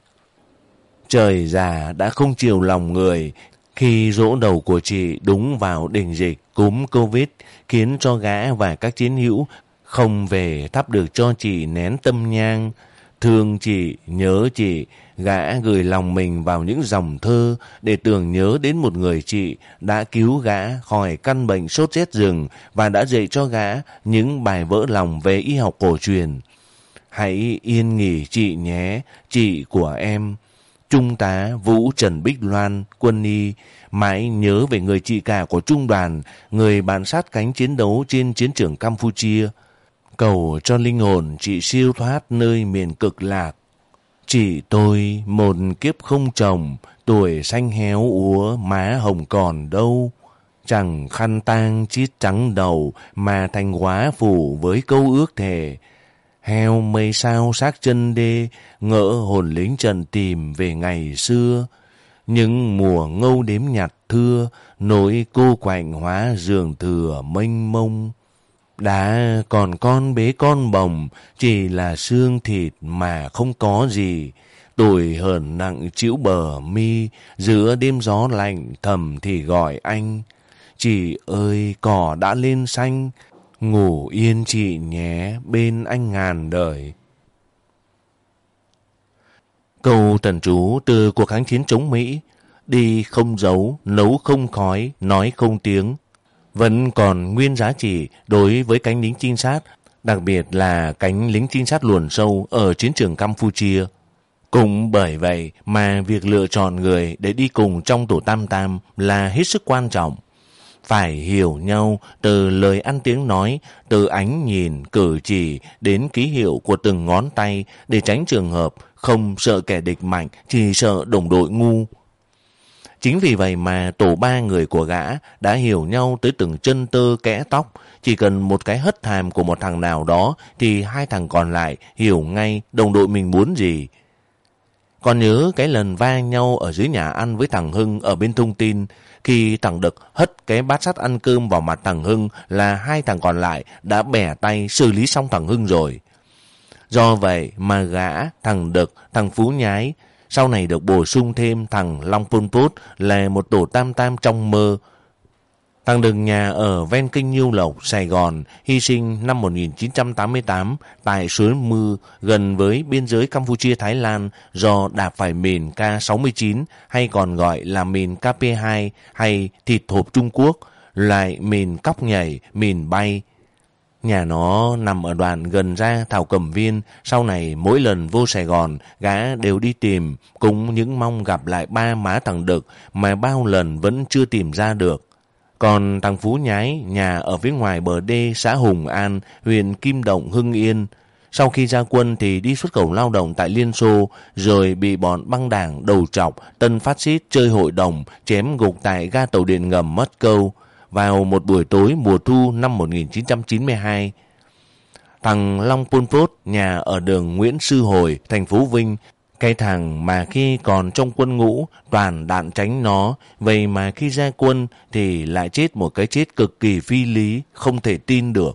Trời già đã không chiều lòng người, khi giỗ đầu của chị đúng vào đỉnh dịch cúm Covid, khiến cho gã và các chiến hữu không về thắp được cho chị nén tâm nhang. Thương chị, nhớ chị, gã gửi lòng mình vào những dòng thơ để tưởng nhớ đến một người chị đã cứu gã khỏi căn bệnh sốt rét rừng và đã dạy cho gã những bài vỡ lòng về y học cổ truyền. Hãy yên nghỉ chị nhé, chị của em. Trung tá Vũ Trần Bích Loan, quân y, mãi nhớ về người chị cả của trung đoàn, người bạn sát cánh chiến đấu trên chiến trường Campuchia. Cầu cho linh hồn chị siêu thoát nơi miền cực lạc. Chị tôi một kiếp không chồng, tuổi xanh héo úa, má hồng còn đâu. Chẳng khăn tang chít trắng đầu, mà thành hóa phủ với câu ước thề. Heo mây sao xác chân đê, ngỡ hồn lính trần tìm về ngày xưa. Những mùa ngâu đếm nhặt thưa, nỗi cô quạnh hóa giường thừa mênh mông. Đã còn con bế con bồng, chỉ là xương thịt mà không có gì. Tuổi hờn nặng chịu bờ mi, giữa đêm gió lạnh thầm thì gọi anh. Chị ơi, cỏ đã lên xanh, ngủ yên chị nhé, bên anh ngàn đời. Câu thần chú từ cuộc kháng chiến chống Mỹ: đi không dấu, nấu không khói, nói không tiếng, vẫn còn nguyên giá trị đối với cánh lính trinh sát, đặc biệt là cánh lính trinh sát luồn sâu ở chiến trường Campuchia. Cũng bởi vậy mà việc lựa chọn người để đi cùng trong tổ tam tam là hết sức quan trọng. Phải hiểu nhau từ lời ăn tiếng nói, từ ánh nhìn, cử chỉ đến ký hiệu của từng ngón tay để tránh trường hợp không sợ kẻ địch mạnh, chỉ sợ đồng đội ngu. Chính vì vậy mà tổ ba người của gã đã hiểu nhau tới từng chân tơ kẽ tóc. Chỉ cần một cái hất hàm của một thằng nào đó thì hai thằng còn lại hiểu ngay đồng đội mình muốn gì. Còn nhớ cái lần va nhau ở dưới nhà ăn với thằng Hưng ở bên thông tin, khi thằng Đực hất cái bát sắt ăn cơm vào mặt thằng Hưng là hai thằng còn lại đã bẻ tay xử lý xong thằng Hưng rồi. Do vậy mà gã, thằng Đực, thằng Phú Nhái sau này được bổ sung thêm thằng Long Pol Pot là một tổ tam tam trong mơ. Thằng Đực nhà ở ven kênh Nhiêu Lộc, Sài Gòn, hy sinh năm một nghìn chín trăm tám mươi tám tại suối Mư gần với biên giới Campuchia-Thái Lan do đạp phải mìn K sáu mươi chín hay còn gọi là mìn K P hai hay thịt hộp Trung Quốc, loại mìn cóc nhảy, mìn bay. Nhà nó nằm ở đoạn gần ra Thảo Cầm Viên. Sau này mỗi lần vô Sài Gòn, gã đều đi tìm, cũng những mong gặp lại ba má thằng Đực mà bao lần vẫn chưa tìm ra được. Còn thằng Phú Nhái, nhà ở phía ngoài bờ đê xã Hùng An, huyện Kim Động, Hưng Yên. Sau khi ra quân thì đi xuất khẩu lao động tại Liên Xô, rồi bị bọn băng đảng đầu trọc, tân phát xít chơi hội đồng, chém gục tại ga tàu điện ngầm mất câu vào một buổi tối mùa thu năm một nghìn chín trăm chín mươi hai. Thằng Long Pol Pot, nhà ở đường Nguyễn Sư Hồi, thành phố Vinh, cái thằng mà khi còn trong quân ngũ toàn đạn tránh nó, vậy mà khi ra quân thì lại chết một cái chết cực kỳ phi lý, không thể tin được.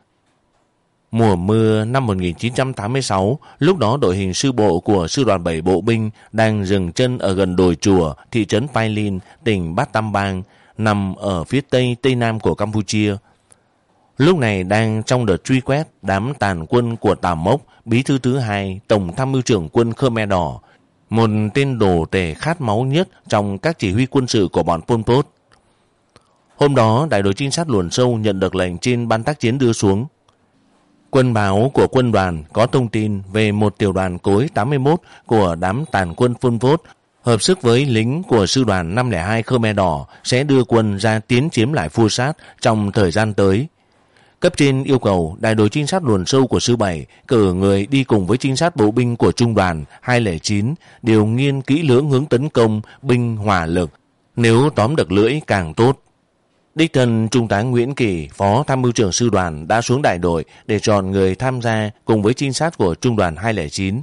Mùa mưa năm một nghìn chín trăm tám mươi sáu, lúc đó đội hình sư bộ của sư đoàn bảy bộ binh đang dừng chân ở gần đồi chùa, thị trấn Pailin, tỉnh Bát Tam Bang, nằm ở phía tây tây nam của Campuchia. Lúc này đang trong đợt truy quét đám tàn quân của Tà Mốc, bí thư thứ hai, tổng tham mưu trưởng quân Khmer Đỏ, một tên đồ tể khát máu nhất trong các chỉ huy quân sự của bọn Pol Pot. Hôm đó, đại đội trinh sát luồn sâu nhận được lệnh trên ban tác chiến đưa xuống. Quân báo của quân đoàn có thông tin về một tiểu đoàn cối tám mươi mốt của đám tàn quân Pol Pot hợp sức với lính của sư đoàn năm không hai Khmer Đỏ sẽ đưa quân ra tiến chiếm lại Phu Sát trong thời gian tới. Cấp trên yêu cầu đại đội trinh sát luồn sâu của sư bảy cử người đi cùng với trinh sát bộ binh của trung đoàn hai không chín điều nghiên kỹ lưỡng hướng tấn công binh hỏa lực, nếu tóm được lưỡi càng tốt. Đích thân Trung tá Nguyễn Kỳ, phó tham mưu trưởng sư đoàn đã xuống đại đội để chọn người tham gia cùng với trinh sát của trung đoàn hai không chín.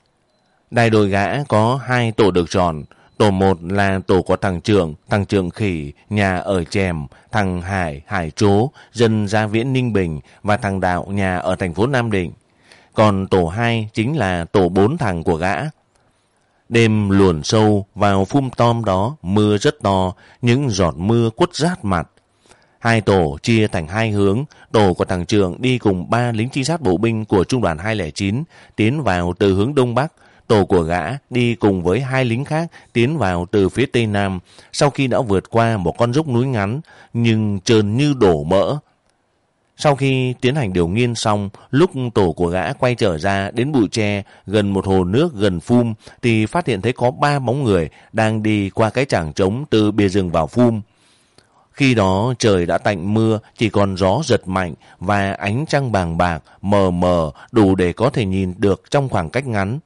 Đại đội Gã có hai tổ được chọn. Tổ một là tổ của thằng Trưởng, thằng Trưởng Khỉ, nhà ở Chèm, thằng Hải, Hải Trố, dân Gia Viễn Ninh Bình và thằng Đạo, nhà ở thành phố Nam Định. Còn tổ hai chính là tổ bốn thằng của Gã. Đêm luồn sâu vào phum tom đó, mưa rất to, những giọt mưa quất rát mặt. Hai tổ chia thành hai hướng, tổ của thằng Trưởng đi cùng ba lính trinh sát bộ binh của trung đoàn hai không chín tiến vào từ hướng Đông Bắc. Tổ của Gã đi cùng với hai lính khác tiến vào từ phía Tây Nam sau khi đã vượt qua một con dốc núi ngắn nhưng trơn như đổ mỡ. Sau khi tiến hành điều nghiên xong, lúc tổ của Gã quay trở ra đến bụi tre gần một hồ nước gần phum thì phát hiện thấy có ba bóng người đang đi qua cái chảng trống từ bìa rừng vào phum. Khi đó trời đã tạnh mưa, chỉ còn gió giật mạnh và ánh trăng bàng bạc, mờ mờ đủ để có thể nhìn được trong khoảng cách ngắn.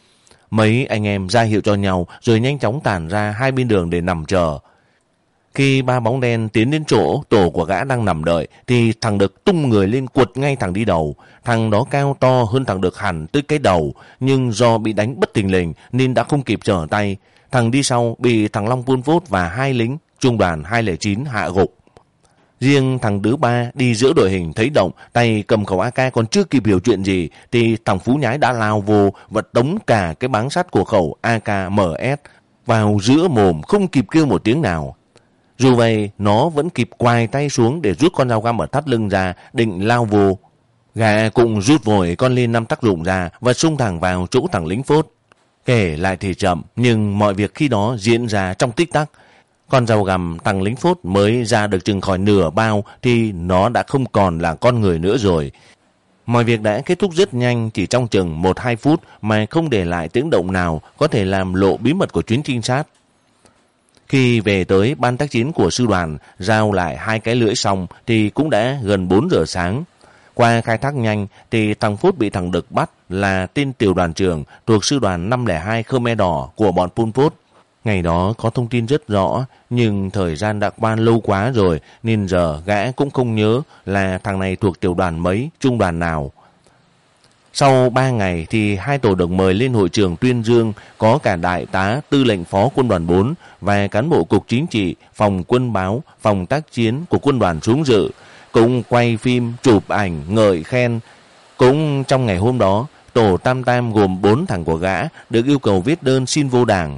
Mấy anh em ra hiệu cho nhau rồi nhanh chóng tản ra hai bên đường để nằm chờ. Khi ba bóng đen tiến đến chỗ tổ của Gã đang nằm đợi thì thằng Đực tung người lên quật ngay thằng đi đầu. Thằng đó cao to hơn thằng Đực hẳn tới cái đầu, nhưng do bị đánh bất thình lình nên đã không kịp trở tay. Thằng đi sau bị thằng Long Pol Pot và hai lính trung đoàn hai không chín hạ gục. Riêng thằng thứ ba đi giữa đội hình thấy động, tay cầm khẩu a ca còn chưa kịp hiểu chuyện gì thì thằng Phú Nhái đã lao vô và tống cả cái báng sắt của khẩu a ca em ét vào giữa mồm, không kịp kêu một tiếng nào. Dù vậy, nó vẫn kịp quay tay xuống để rút con dao găm ở thắt lưng ra, định lao vô. Gã cũng rút vội con lên năm tác dụng ra và xung thẳng vào chỗ thằng lính Phốt. Kể lại thì chậm, nhưng mọi việc khi đó diễn ra trong tích tắc. Con dao găm thằng lính Phốt mới ra được chừng khỏi nửa bao thì nó đã không còn là con người nữa rồi. Mọi việc đã kết thúc rất nhanh, chỉ trong chừng một hai phút mà không để lại tiếng động nào có thể làm lộ bí mật của chuyến trinh sát. Khi về tới ban tác chiến của sư đoàn, giao lại hai cái lưỡi xong thì cũng đã gần bốn giờ sáng. Qua khai thác nhanh thì thằng Phốt bị thằng Đực bắt là tên tiểu đoàn trưởng thuộc sư đoàn năm không hai Khmer Đỏ của bọn Pol Pot. Ngày đó có thông tin rất rõ, nhưng thời gian đã qua lâu quá rồi nên giờ Gã cũng không nhớ là thằng này thuộc tiểu đoàn mấy, trung đoàn nào. Sau ba ngày thì hai tổ được mời lên hội trường tuyên dương, có cả đại tá tư lệnh phó quân đoàn bốn và cán bộ cục chính trị, phòng quân báo, phòng tác chiến của quân đoàn xuống dự, cũng quay phim, chụp ảnh, ngợi khen. Cũng trong ngày hôm đó, tổ Tam Tam gồm bốn thằng của Gã được yêu cầu viết đơn xin vô đảng.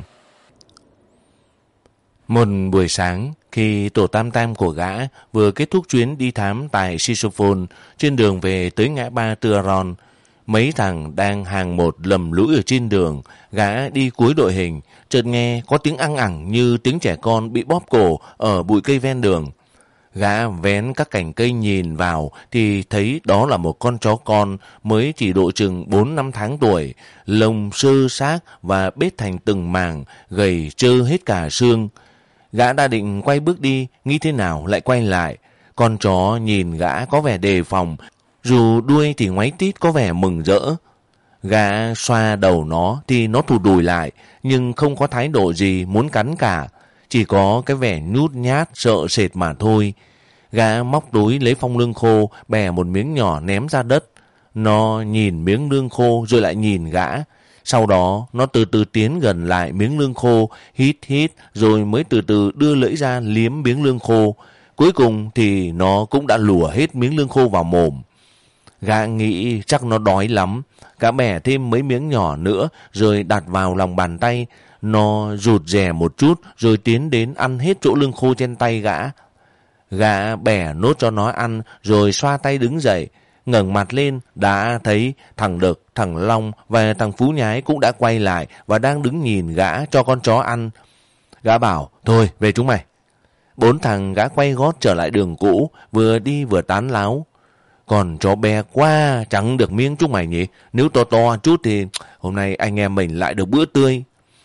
Một buổi sáng, khi tổ Tam Tam của Gã vừa kết thúc chuyến đi thám tại Sisophone, trên đường về tới ngã ba Tuaron, mấy thằng đang hàng một lầm lũi ở trên đường. Gã đi cuối đội hình, chợt nghe có tiếng ăng ẳng như tiếng trẻ con bị bóp cổ ở bụi cây ven đường. Gã vén các cành cây nhìn vào thì thấy đó là một con chó con mới chỉ độ chừng bốn năm tháng tuổi, lông sơ xác và bết thành từng mảng, gầy trơ hết cả xương. Gã đã định quay bước đi, nghĩ thế nào lại quay lại. Con chó nhìn gã có vẻ đề phòng, dù đuôi thì ngoáy tít có vẻ mừng rỡ. Gã xoa đầu nó thì nó thụt đùi lại, nhưng không có thái độ gì muốn cắn cả, chỉ có cái vẻ nhút nhát sợ sệt mà thôi. Gã móc túi lấy phong lương khô, bẻ một miếng nhỏ ném ra đất. Nó nhìn miếng lương khô rồi lại nhìn gã. Sau đó nó từ từ tiến gần lại miếng lương khô, hít hít rồi mới từ từ đưa lưỡi ra liếm miếng lương khô. Cuối cùng thì nó cũng đã lùa hết miếng lương khô vào mồm. Gã nghĩ chắc nó đói lắm, gã bẻ thêm mấy miếng nhỏ nữa rồi đặt vào lòng bàn tay. Nó rụt rè một chút rồi tiến đến ăn hết chỗ lương khô trên tay gã. Gã bẻ nốt cho nó ăn rồi xoa tay đứng dậy. Ngẩng mặt lên đã thấy thằng Đực, thằng Long và thằng Phú Nhái cũng đã quay lại và đang đứng nhìn gã cho con chó ăn. Gã bảo, thôi về chúng mày. Bốn thằng gã quay gót trở lại đường cũ, vừa đi vừa tán láo. Còn chó bé quá, chẳng được miếng chúng mày nhỉ. Nếu to to chút thì hôm nay anh em mình lại được bữa tươi.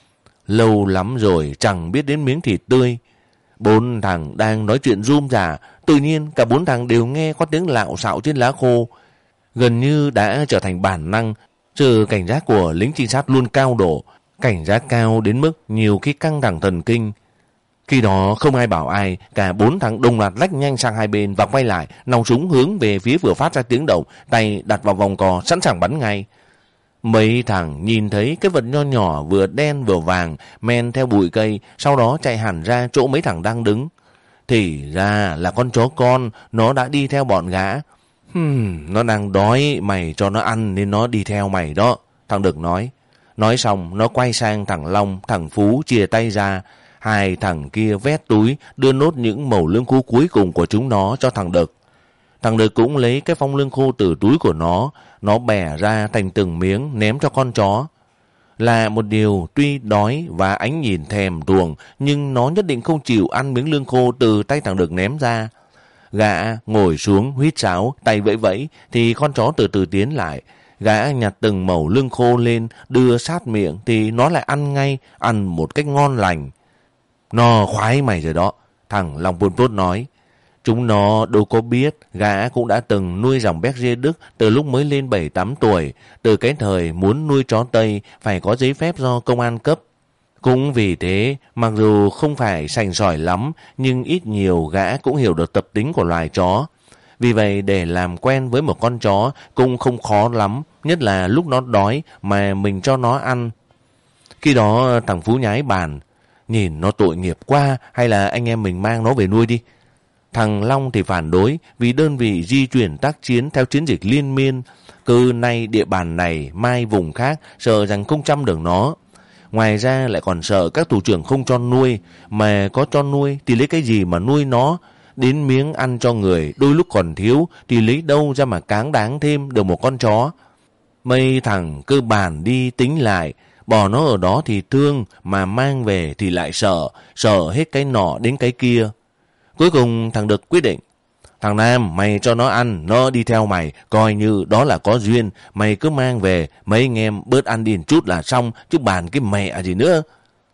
Lâu lắm rồi chẳng biết đến miếng thịt tươi. Bốn thằng đang nói chuyện rôm rả, tự nhiên cả bốn thằng đều nghe có tiếng lạo xạo trên lá khô. Gần như đã trở thành bản năng, sự cảnh giác của lính trinh sát luôn cao độ, cảnh giác cao đến mức nhiều khi căng thẳng thần kinh. Khi đó không ai bảo ai, cả bốn thằng đồng loạt lách nhanh sang hai bên và quay lại, nòng súng hướng về phía vừa phát ra tiếng động, tay đặt vào vòng cò sẵn sàng bắn ngay. Mấy thằng nhìn thấy cái vật nho nhỏ vừa đen vừa vàng men theo bụi cây, sau đó chạy hẳn ra chỗ mấy thằng đang đứng. Thì ra là con chó con, nó đã đi theo bọn gã. Hmm, nó đang đói, mày cho nó ăn nên nó đi theo mày đó, thằng Đực nói. Nói xong, nó quay sang thằng Long, thằng Phú chia tay ra. Hai thằng kia vét túi, đưa nốt những mẩu lương khô cuối cùng của chúng nó cho thằng Đực. Thằng Đực cũng lấy cái phong lương khô từ túi của nó, nó bẻ ra thành từng miếng ném cho con chó. Là một điều tuy đói và ánh nhìn thèm thuồng, nhưng nó nhất định không chịu ăn miếng lương khô từ tay thằng Đực ném ra. Gã ngồi xuống huýt sáo, tay vẫy vẫy, thì con chó từ từ tiến lại. Gã nhặt từng mẩu lương khô lên, đưa sát miệng thì nó lại ăn ngay, ăn một cách ngon lành. Nó khoái mày rồi đó, thằng Long Pol Pot nói. Chúng nó đâu có biết, gã cũng đã từng nuôi dòng Berger Đức từ lúc mới lên bảy tám tuổi, từ cái thời muốn nuôi chó Tây phải có giấy phép do công an cấp. Cũng vì thế, mặc dù không phải sành sỏi lắm, nhưng ít nhiều gã cũng hiểu được tập tính của loài chó. Vì vậy để làm quen với một con chó cũng không khó lắm, nhất là lúc nó đói mà mình cho nó ăn. Khi đó thằng Phú nhái bàn, nhìn nó tội nghiệp quá, hay là anh em mình mang nó về nuôi đi. Thằng Long thì phản đối vì đơn vị di chuyển tác chiến theo chiến dịch liên miên. Cứ nay địa bàn này, mai vùng khác, sợ rằng không chăm được nó. Ngoài ra lại còn sợ các thủ trưởng không cho nuôi, mà có cho nuôi thì lấy cái gì mà nuôi nó. Đến miếng ăn cho người đôi lúc còn thiếu thì lấy đâu ra mà cáng đáng thêm được một con chó. Mấy thằng cứ bàn đi tính lại, bỏ nó ở đó thì thương, mà mang về thì lại sợ, sợ hết cái nọ đến cái kia. Cuối cùng thằng Đực quyết định, thằng Nam mày cho nó ăn, nó đi theo mày, coi như đó là có duyên, mày cứ mang về, mấy anh em bớt ăn đi chút là xong, chứ bàn cái mẹ gì nữa.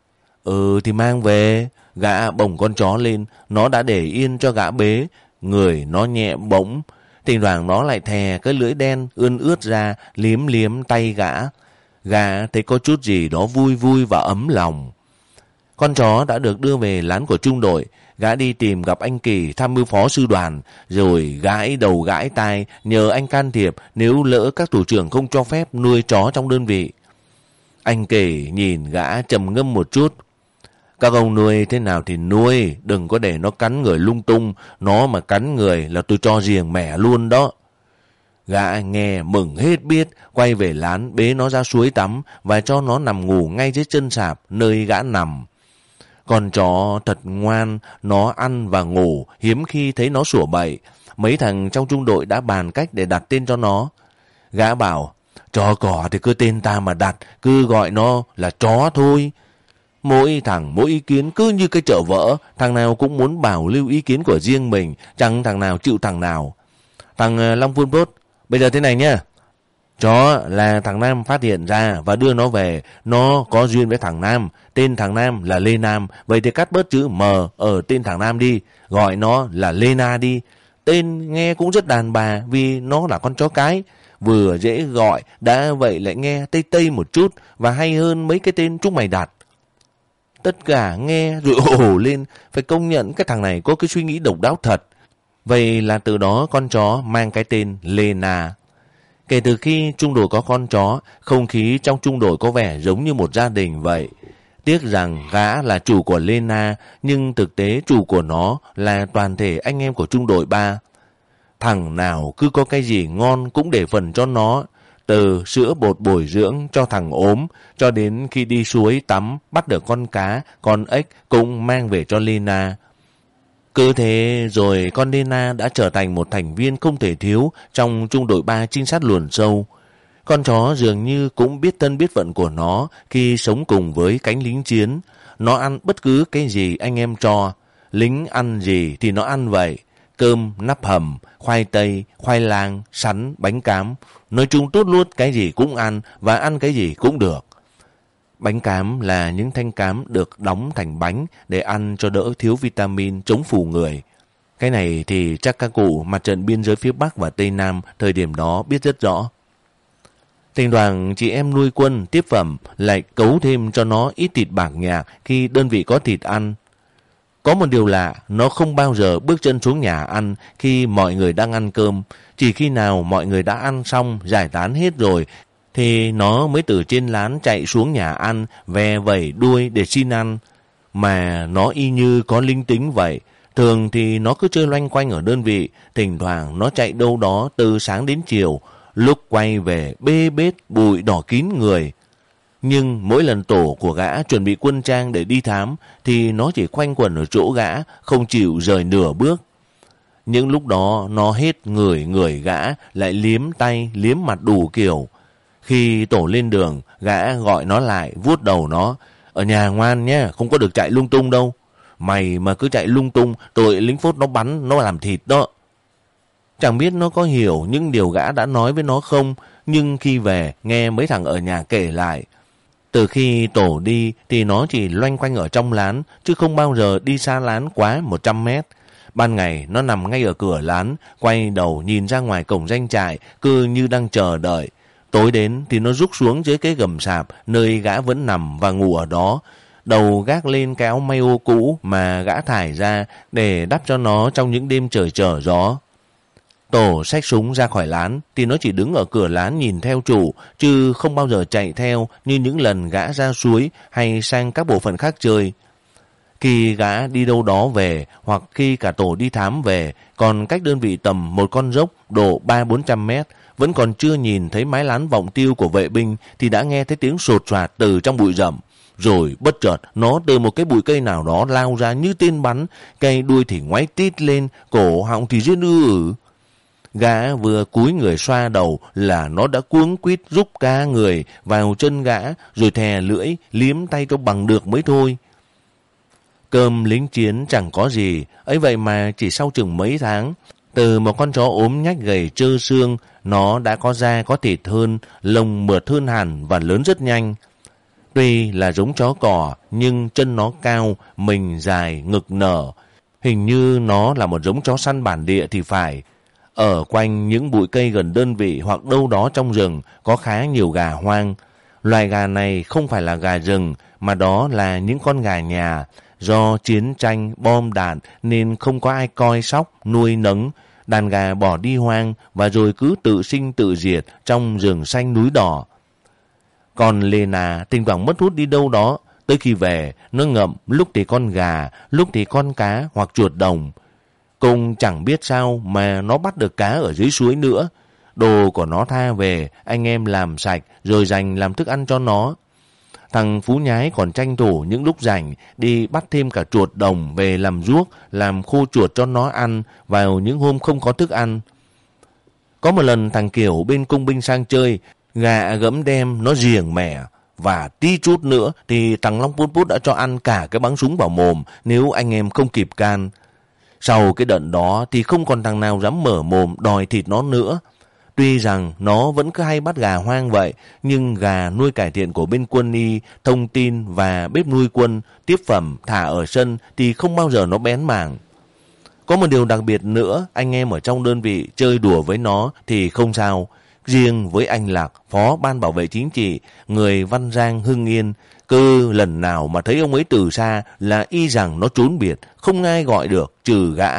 Ừ thì mang về. Gã bồng con chó lên, nó đã để yên cho gã bế, người nó nhẹ bỗng, thỉnh thoảng nó lại thè cái lưỡi đen ươn ướt ra, liếm liếm tay gã. Gã thấy có chút gì đó vui vui và ấm lòng. Con chó đã được đưa về lán của trung đội, gã đi tìm gặp anh Kỳ, tham mưu phó sư đoàn, rồi gãi đầu gãi tai nhờ anh can thiệp nếu lỡ các thủ trưởng không cho phép nuôi chó trong đơn vị. Anh Kỳ nhìn gã trầm ngâm một chút. Các ông nuôi thế nào thì nuôi, đừng có để nó cắn người lung tung, nó mà cắn người là tôi cho riềng mẻ luôn đó. Gã nghe mừng hết biết, quay về lán bế nó ra suối tắm và cho nó nằm ngủ ngay dưới chân sạp nơi gã nằm. Con chó thật ngoan, nó ăn và ngủ, hiếm khi thấy nó sủa bậy. Mấy thằng trong trung đội đã bàn cách để đặt tên cho nó. Gã bảo, chó cỏ thì cứ tên ta mà đặt, cứ gọi nó là chó thôi. Mỗi thằng mỗi ý kiến cứ như cái chợ vỡ, thằng nào cũng muốn bảo lưu ý kiến của riêng mình, chẳng thằng nào chịu thằng nào. Thằng Long Pol Pot, bây giờ thế này nhá. Chó là thằng Nam phát hiện ra và đưa nó về, nó có duyên với thằng Nam, tên thằng Nam là Lê Nam, vậy thì cắt bớt chữ M ở tên thằng Nam đi, gọi nó là Lê Na đi. Tên nghe cũng rất đàn bà vì nó là con chó cái, vừa dễ gọi, đã vậy lại nghe tây tây một chút và hay hơn mấy cái tên chúng mày đặt. Tất cả nghe rồi ồ lên, phải công nhận cái thằng này có cái suy nghĩ độc đáo thật. Vậy là từ đó con chó mang cái tên Lê Na. Kể từ khi trung đội có con chó, không khí trong trung đội có vẻ giống như một gia đình vậy. Tiếc rằng gã là chủ của Lê Na, nhưng thực tế chủ của nó là toàn thể anh em của trung đội ba. Thằng nào cứ có cái gì ngon cũng để phần cho nó, từ sữa bột bồi dưỡng cho thằng ốm, cho đến khi đi suối tắm, bắt được con cá, con ếch cũng mang về cho Lê Na. Cứ thế rồi con Lê Na đã trở thành một thành viên không thể thiếu trong trung đội ba trinh sát luồn sâu. Con chó dường như cũng biết thân biết phận của nó khi sống cùng với cánh lính chiến. Nó ăn bất cứ cái gì anh em cho. Lính ăn gì thì nó ăn vậy. Cơm, nắp hầm, khoai tây, khoai lang, sắn, bánh cám. Nói chung tốt luôn cái gì cũng ăn và ăn cái gì cũng được. Bánh cám là những thanh cám được đóng thành bánh để ăn cho đỡ thiếu vitamin chống phù người. Cái này thì chắc các cụ mặt trận biên giới phía Bắc và Tây Nam thời điểm đó biết rất rõ. Thỉnh thoảng chị em nuôi quân tiếp phẩm lại cấu thêm cho nó ít thịt bạc nhạc khi đơn vị có thịt ăn. Có một điều lạ, nó không bao giờ bước chân xuống nhà ăn khi mọi người đang ăn cơm. Chỉ khi nào mọi người đã ăn xong, giải tán hết rồi, thì nó mới từ trên lán chạy xuống nhà ăn, ve vẩy đuôi để xin ăn. Mà nó y như có linh tính vậy. Thường thì nó cứ chơi loanh quanh ở đơn vị, thỉnh thoảng nó chạy đâu đó từ sáng đến chiều, lúc quay về bê bết bụi đỏ kín người. Nhưng mỗi lần tổ của gã chuẩn bị quân trang để đi thám thì nó chỉ quanh quẩn ở chỗ gã, không chịu rời nửa bước. Những lúc đó nó hết người người gã lại liếm tay liếm mặt đủ kiểu. Khi tổ lên đường, gã gọi nó lại vuốt đầu nó. Ở nhà ngoan nhé, không có được chạy lung tung đâu. Mày mà cứ chạy lung tung, tội lính phốt nó bắn, nó làm thịt đó. Chẳng biết nó có hiểu những điều gã đã nói với nó không, nhưng khi về nghe mấy thằng ở nhà kể lại. Từ khi tổ đi thì nó chỉ loanh quanh ở trong lán, chứ không bao giờ đi xa lán quá một trăm mét. Ban ngày nó nằm ngay ở cửa lán, quay đầu nhìn ra ngoài cổng doanh trại, cứ như đang chờ đợi. Tối đến thì nó rúc xuống dưới cái gầm sạp, nơi gã vẫn nằm và ngủ ở đó. Đầu gác lên cái áo may ô cũ mà gã thải ra để đắp cho nó trong những đêm trời trở gió. Tổ xách súng ra khỏi lán thì nó chỉ đứng ở cửa lán nhìn theo chủ, chứ không bao giờ chạy theo như những lần gã ra suối hay sang các bộ phận khác chơi. Khi gã đi đâu đó về, hoặc khi cả tổ đi thám về, còn cách đơn vị tầm một con dốc độ ba bốn trăm mét, vẫn còn chưa nhìn thấy mái lán vọng tiêu của vệ binh thì đã nghe thấy tiếng sột soạt từ trong bụi rậm. Rồi bất chợt nó từ một cái bụi cây nào đó lao ra như tên bắn, cây đuôi thì ngoáy tít lên, cổ họng thì rên ư ử. Gã vừa cúi người xoa đầu là nó đã cuống quýt rúc cả người vào chân gã, rồi thè lưỡi liếm tay cho bằng được mới thôi. Cơm lính chiến chẳng có gì, ấy vậy mà chỉ sau chừng mấy tháng, từ một con chó ốm nhách gầy trơ xương, nó đã có da có thịt hơn, lông mượt hơn hẳn và lớn rất nhanh. Tuy là giống chó cỏ, nhưng chân nó cao, mình dài, ngực nở. Hình như nó là một giống chó săn bản địa thì phải. Ở quanh những bụi cây gần đơn vị hoặc đâu đó trong rừng có khá nhiều gà hoang. Loài gà này không phải là gà rừng, mà đó là những con gà nhà. Do chiến tranh, bom đạn nên không có ai coi sóc, nuôi nấng. Đàn gà bỏ đi hoang và rồi cứ tự sinh tự diệt trong rừng xanh núi đỏ. Còn Lena thỉnh thoảng mất hút đi đâu đó, tới khi về nó ngậm lúc thì con gà, lúc thì con cá hoặc chuột đồng. Cũng chẳng biết sao mà nó bắt được cá ở dưới suối nữa. Đồ của nó tha về, anh em làm sạch rồi dành làm thức ăn cho nó. Thằng Phú Nhái còn tranh thủ những lúc rảnh đi bắt thêm cả chuột đồng về làm ruốc, làm khô chuột cho nó ăn vào những hôm không có thức ăn. Có một lần thằng Kiểu bên cung binh sang chơi, gà gẫm đem nó riềng mẻ, và tí chút nữa thì thằng Long Pút Pút đã cho ăn cả cái bắn súng vào mồm nếu anh em không kịp can. Sau cái đợt đó thì không còn thằng nào dám mở mồm đòi thịt nó nữa. Tuy rằng nó vẫn cứ hay bắt gà hoang vậy, nhưng gà nuôi cải thiện của bên quân y, thông tin và bếp nuôi quân, tiếp phẩm thả ở sân thì không bao giờ nó bén mảng. Có một điều đặc biệt nữa, anh em ở trong đơn vị chơi đùa với nó thì không sao. Riêng với anh Lạc, phó ban bảo vệ chính trị, người Văn Giang Hưng Yên, cứ lần nào mà thấy ông ấy từ xa là y rằng nó trốn biệt, không ai gọi được trừ gã.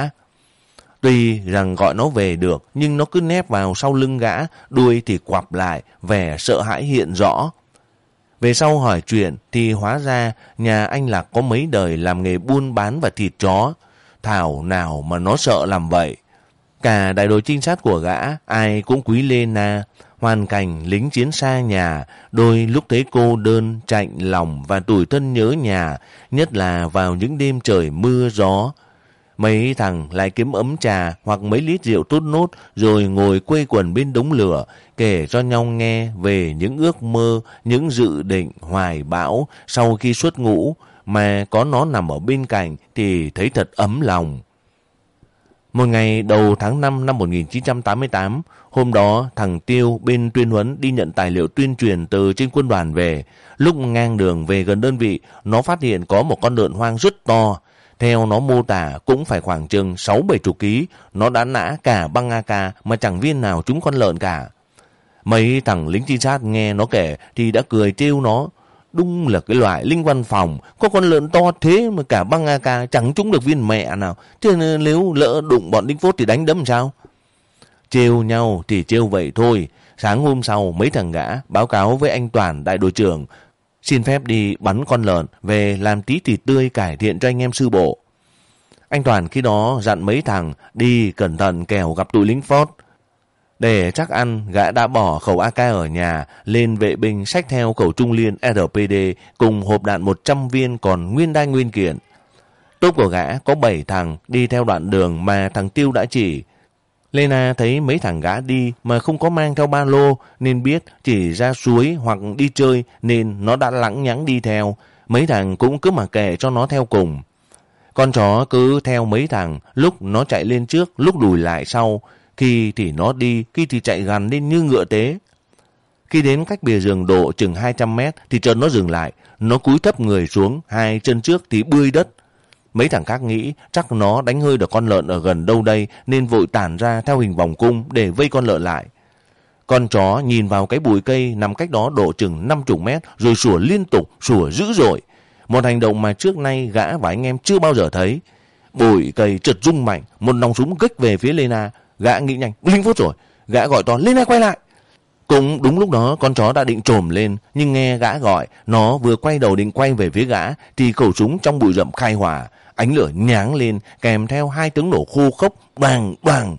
Tuy rằng gọi nó về được, nhưng nó cứ nép vào sau lưng gã, đuôi thì quặp lại, vẻ sợ hãi hiện rõ. Về sau hỏi chuyện thì hóa ra nhà anh Lạc có mấy đời làm nghề buôn bán và thịt chó. Thảo nào mà nó sợ làm vậy. Cả đại đội trinh sát của gã, ai cũng quý Lena. Hoàn cảnh lính chiến xa nhà, đôi lúc thấy cô đơn, chạnh lòng và tủi thân nhớ nhà, nhất là vào những đêm trời mưa gió. Mấy thằng lại kiếm ấm trà hoặc mấy lít rượu tốt nốt rồi ngồi quây quần bên đống lửa, kể cho nhau nghe về những ước mơ, những dự định hoài bão sau khi xuất ngũ, mà có nó nằm ở bên cạnh thì thấy thật ấm lòng. Một ngày đầu tháng năm năm một nghìn chín trăm tám mươi tám, hôm đó thằng Tiêu bên tuyên huấn đi nhận tài liệu tuyên truyền từ trên quân đoàn về. Lúc ngang đường về gần đơn vị, nó phát hiện có một con lợn hoang rất to. Theo nó mô tả cũng phải khoảng chừng sáu bảy chục ký, nó đã nã cả băng a ca mà chẳng viên nào trúng con lợn cả. Mấy thằng lính trinh sát nghe nó kể thì đã cười trêu nó. Đúng là cái loại lính văn phòng, có con lợn to thế mà cả băng a ca chẳng trúng được viên mẹ nào. Thế nên nếu lỡ đụng bọn đinh phốt thì đánh đấm sao? Trêu nhau thì trêu vậy thôi. Sáng hôm sau mấy thằng gã báo cáo với anh Toàn đại đội trưởng, xin phép đi bắn con lợn về làm tí thịt tươi cải thiện cho anh em sư bộ. Anh Toàn khi đó dặn mấy thằng đi cẩn thận kẻo gặp tụi lính phốt. Để chắc ăn, gã đã bỏ khẩu a ca ở nhà, lên vệ binh xách theo khẩu trung liên R P D cùng hộp đạn một trăm viên còn nguyên đai nguyên kiện. Tốp của gã có bảy thằng đi theo đoạn đường mà thằng Tiêu đã chỉ. Lena thấy mấy thằng gã đi mà không có mang theo ba lô nên biết chỉ ra suối hoặc đi chơi nên nó đã lẳng nhẳng đi theo. Mấy thằng cũng cứ mặc kệ cho nó theo cùng. Con chó cứ theo mấy thằng, lúc nó chạy lên trước, lúc lùi lại sau. Khi thì nó đi, khi thì chạy gần lên như ngựa tế. Khi đến cách bìa rừng độ chừng hai trăm mét thì chợt nó dừng lại. Nó cúi thấp người xuống, hai chân trước thì bươi đất. Mấy thằng khác nghĩ chắc nó đánh hơi được con lợn ở gần đâu đây nên vội tản ra theo hình vòng cung để vây con lợn lại. Con chó nhìn vào cái bụi cây nằm cách đó độ chừng năm mươi mét rồi sủa liên tục, sủa dữ dội. Một hành động mà trước nay gã và anh em chưa bao giờ thấy. Bụi cây chợt rung mạnh, một nòng súng kích về phía Lena. Gã nghĩ nhanh, linh phút rồi. Gã gọi to, Lena quay lại. Cũng đúng lúc đó con chó đã định trồm lên, nhưng nghe gã gọi, nó vừa quay đầu định quay về phía gã thì khẩu súng trong bụi rậm khai hỏa. Ánh lửa nháng lên kèm theo hai tiếng nổ khô khốc, bang bang.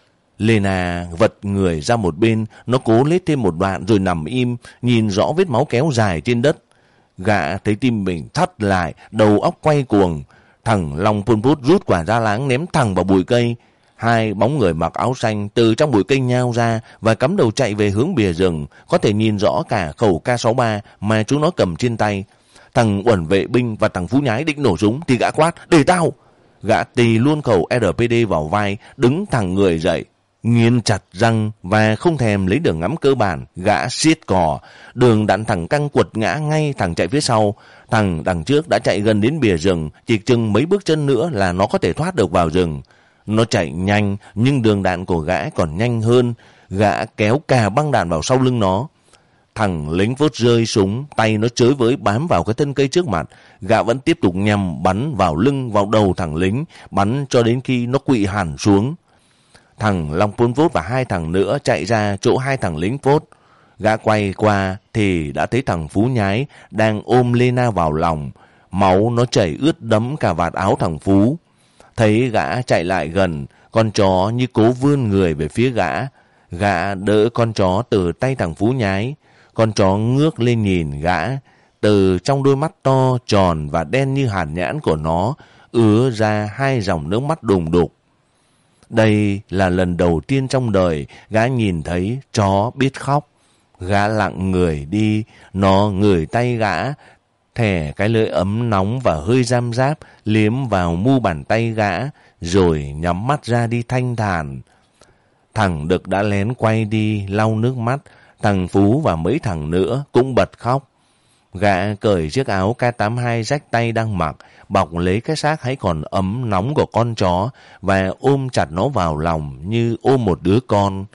Lena vật người ra một bên, nó cố lết thêm một đoạn rồi nằm im, nhìn rõ vết máu kéo dài trên đất. Gã thấy tim mình thắt lại, đầu óc quay cuồng. Thằng Long Pol Pot rút quả da láng ném thẳng vào bụi cây. Hai bóng người mặc áo xanh từ trong bụi cây nhao ra và cắm đầu chạy về hướng bìa rừng. Có thể nhìn rõ cả khẩu K sáu mươi ba mà chúng nó cầm trên tay. Thằng uẩn vệ binh và thằng Phú Nhái định nổ súng thì gã quát, để tao. Gã tì luôn khẩu R P D vào vai, đứng thẳng người dậy, nghiến chặt răng và không thèm lấy đường ngắm cơ bản. Gã siết cò, đường đạn thẳng căng quật ngã ngay thằng chạy phía sau. Thằng đằng trước đã chạy gần đến bìa rừng, chỉ chừng mấy bước chân nữa là nó có thể thoát được vào rừng. Nó chạy nhanh nhưng đường đạn của gã còn nhanh hơn. Gã kéo cả băng đạn vào sau lưng nó. Thằng lính vút rơi súng, tay nó chới với bám vào cái thân cây trước mặt. Gã vẫn tiếp tục nhằm bắn vào lưng, vào đầu thằng lính, bắn cho đến khi nó quỵ hẳn xuống. Thằng Long Pol Pot và hai thằng nữa chạy ra chỗ hai thằng lính Phốt. Gã quay qua thì đã thấy thằng Phú Nhái đang ôm Lena vào lòng. Máu nó chảy ướt đẫm cả vạt áo thằng Phú. Thấy gã chạy lại gần, con chó như cố vươn người về phía gã. Gã đỡ con chó từ tay thằng Phú Nhái. Con chó ngước lên nhìn gã. Từ trong đôi mắt to, tròn và đen như hạt nhãn của nó ứa ra hai dòng nước mắt đùng đục. Đây là lần đầu tiên trong đời gã nhìn thấy chó biết khóc. Gã lặng người đi, nó ngửi tay gã, thẻ cái lưỡi ấm nóng và hơi giam giáp liếm vào mu bàn tay gã, rồi nhắm mắt ra đi thanh thản. Thằng Đực đã lén quay đi lau nước mắt. Thằng Phú và mấy thằng nữa cũng bật khóc. Gã cởi chiếc áo K tám mươi hai rách tay đang mặc, bọc lấy cái xác hãy còn ấm nóng của con chó và ôm chặt nó vào lòng như ôm một đứa con.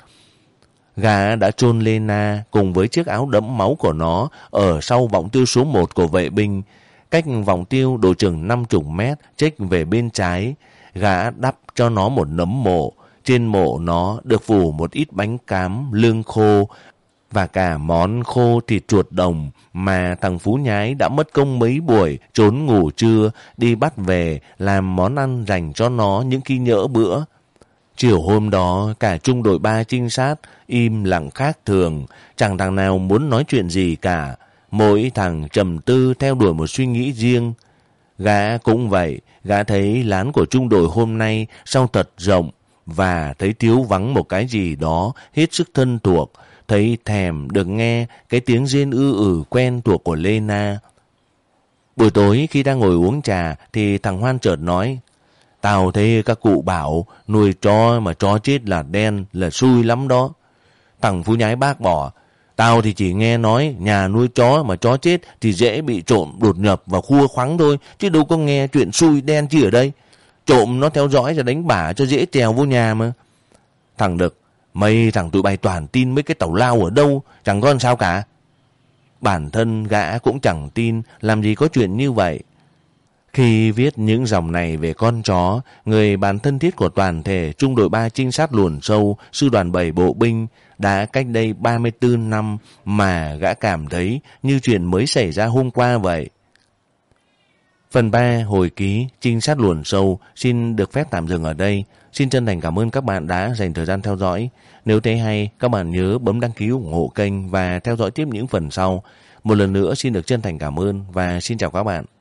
Gã đã chôn Lena cùng với chiếc áo đẫm máu của nó ở sau vọng tiêu số một của vệ binh. Cách vọng tiêu độ chừng năm mươi mét chếch về bên trái. Gã đắp cho nó một nấm mộ. Trên mộ nó được phủ một ít bánh cám, lương khô và cả món khô thịt chuột đồng mà thằng Phú Nhái đã mất công mấy buổi trốn ngủ trưa đi bắt về làm món ăn dành cho nó những khi nhỡ bữa. Chiều hôm đó cả trung đội ba trinh sát im lặng khác thường, chẳng thằng nào muốn nói chuyện gì cả. Mỗi thằng trầm tư theo đuổi một suy nghĩ riêng. Gã cũng vậy, gã thấy lán của trung đội hôm nay sao thật rộng và thấy thiếu vắng một cái gì đó hết sức thân thuộc. Thấy thèm được nghe cái tiếng rên ư ử quen thuộc của Lena. Buổi tối khi đang ngồi uống trà thì thằng Hoan chợt nói, Tao thấy các cụ bảo nuôi chó mà chó chết là đen là xui lắm đó. Thằng Phú Nhái bác bỏ. Tao thì chỉ nghe nói nhà nuôi chó mà chó chết thì dễ bị trộm đột nhập và khua khoắng thôi, chứ đâu có nghe chuyện xui đen chi ở đây. Trộm nó theo dõi rồi đánh bả cho dễ trèo vô nhà mà. Thằng Đực, mấy thằng tụi bay toàn tin mấy cái tàu lao ở đâu, chẳng có sao cả. Bản thân gã cũng chẳng tin làm gì có chuyện như vậy. Khi viết những dòng này về con chó, người bạn thân thiết của toàn thể trung đội ba trinh sát luồn sâu, sư đoàn bảy bộ binh, đã cách đây ba mươi tư năm mà gã cảm thấy như chuyện mới xảy ra hôm qua vậy. Phần ba hồi ký trinh sát luồn sâu xin được phép tạm dừng ở đây. Xin chân thành cảm ơn các bạn đã dành thời gian theo dõi. Nếu thấy hay, các bạn nhớ bấm đăng ký ủng hộ kênh và theo dõi tiếp những phần sau. Một lần nữa xin được chân thành cảm ơn và xin chào các bạn.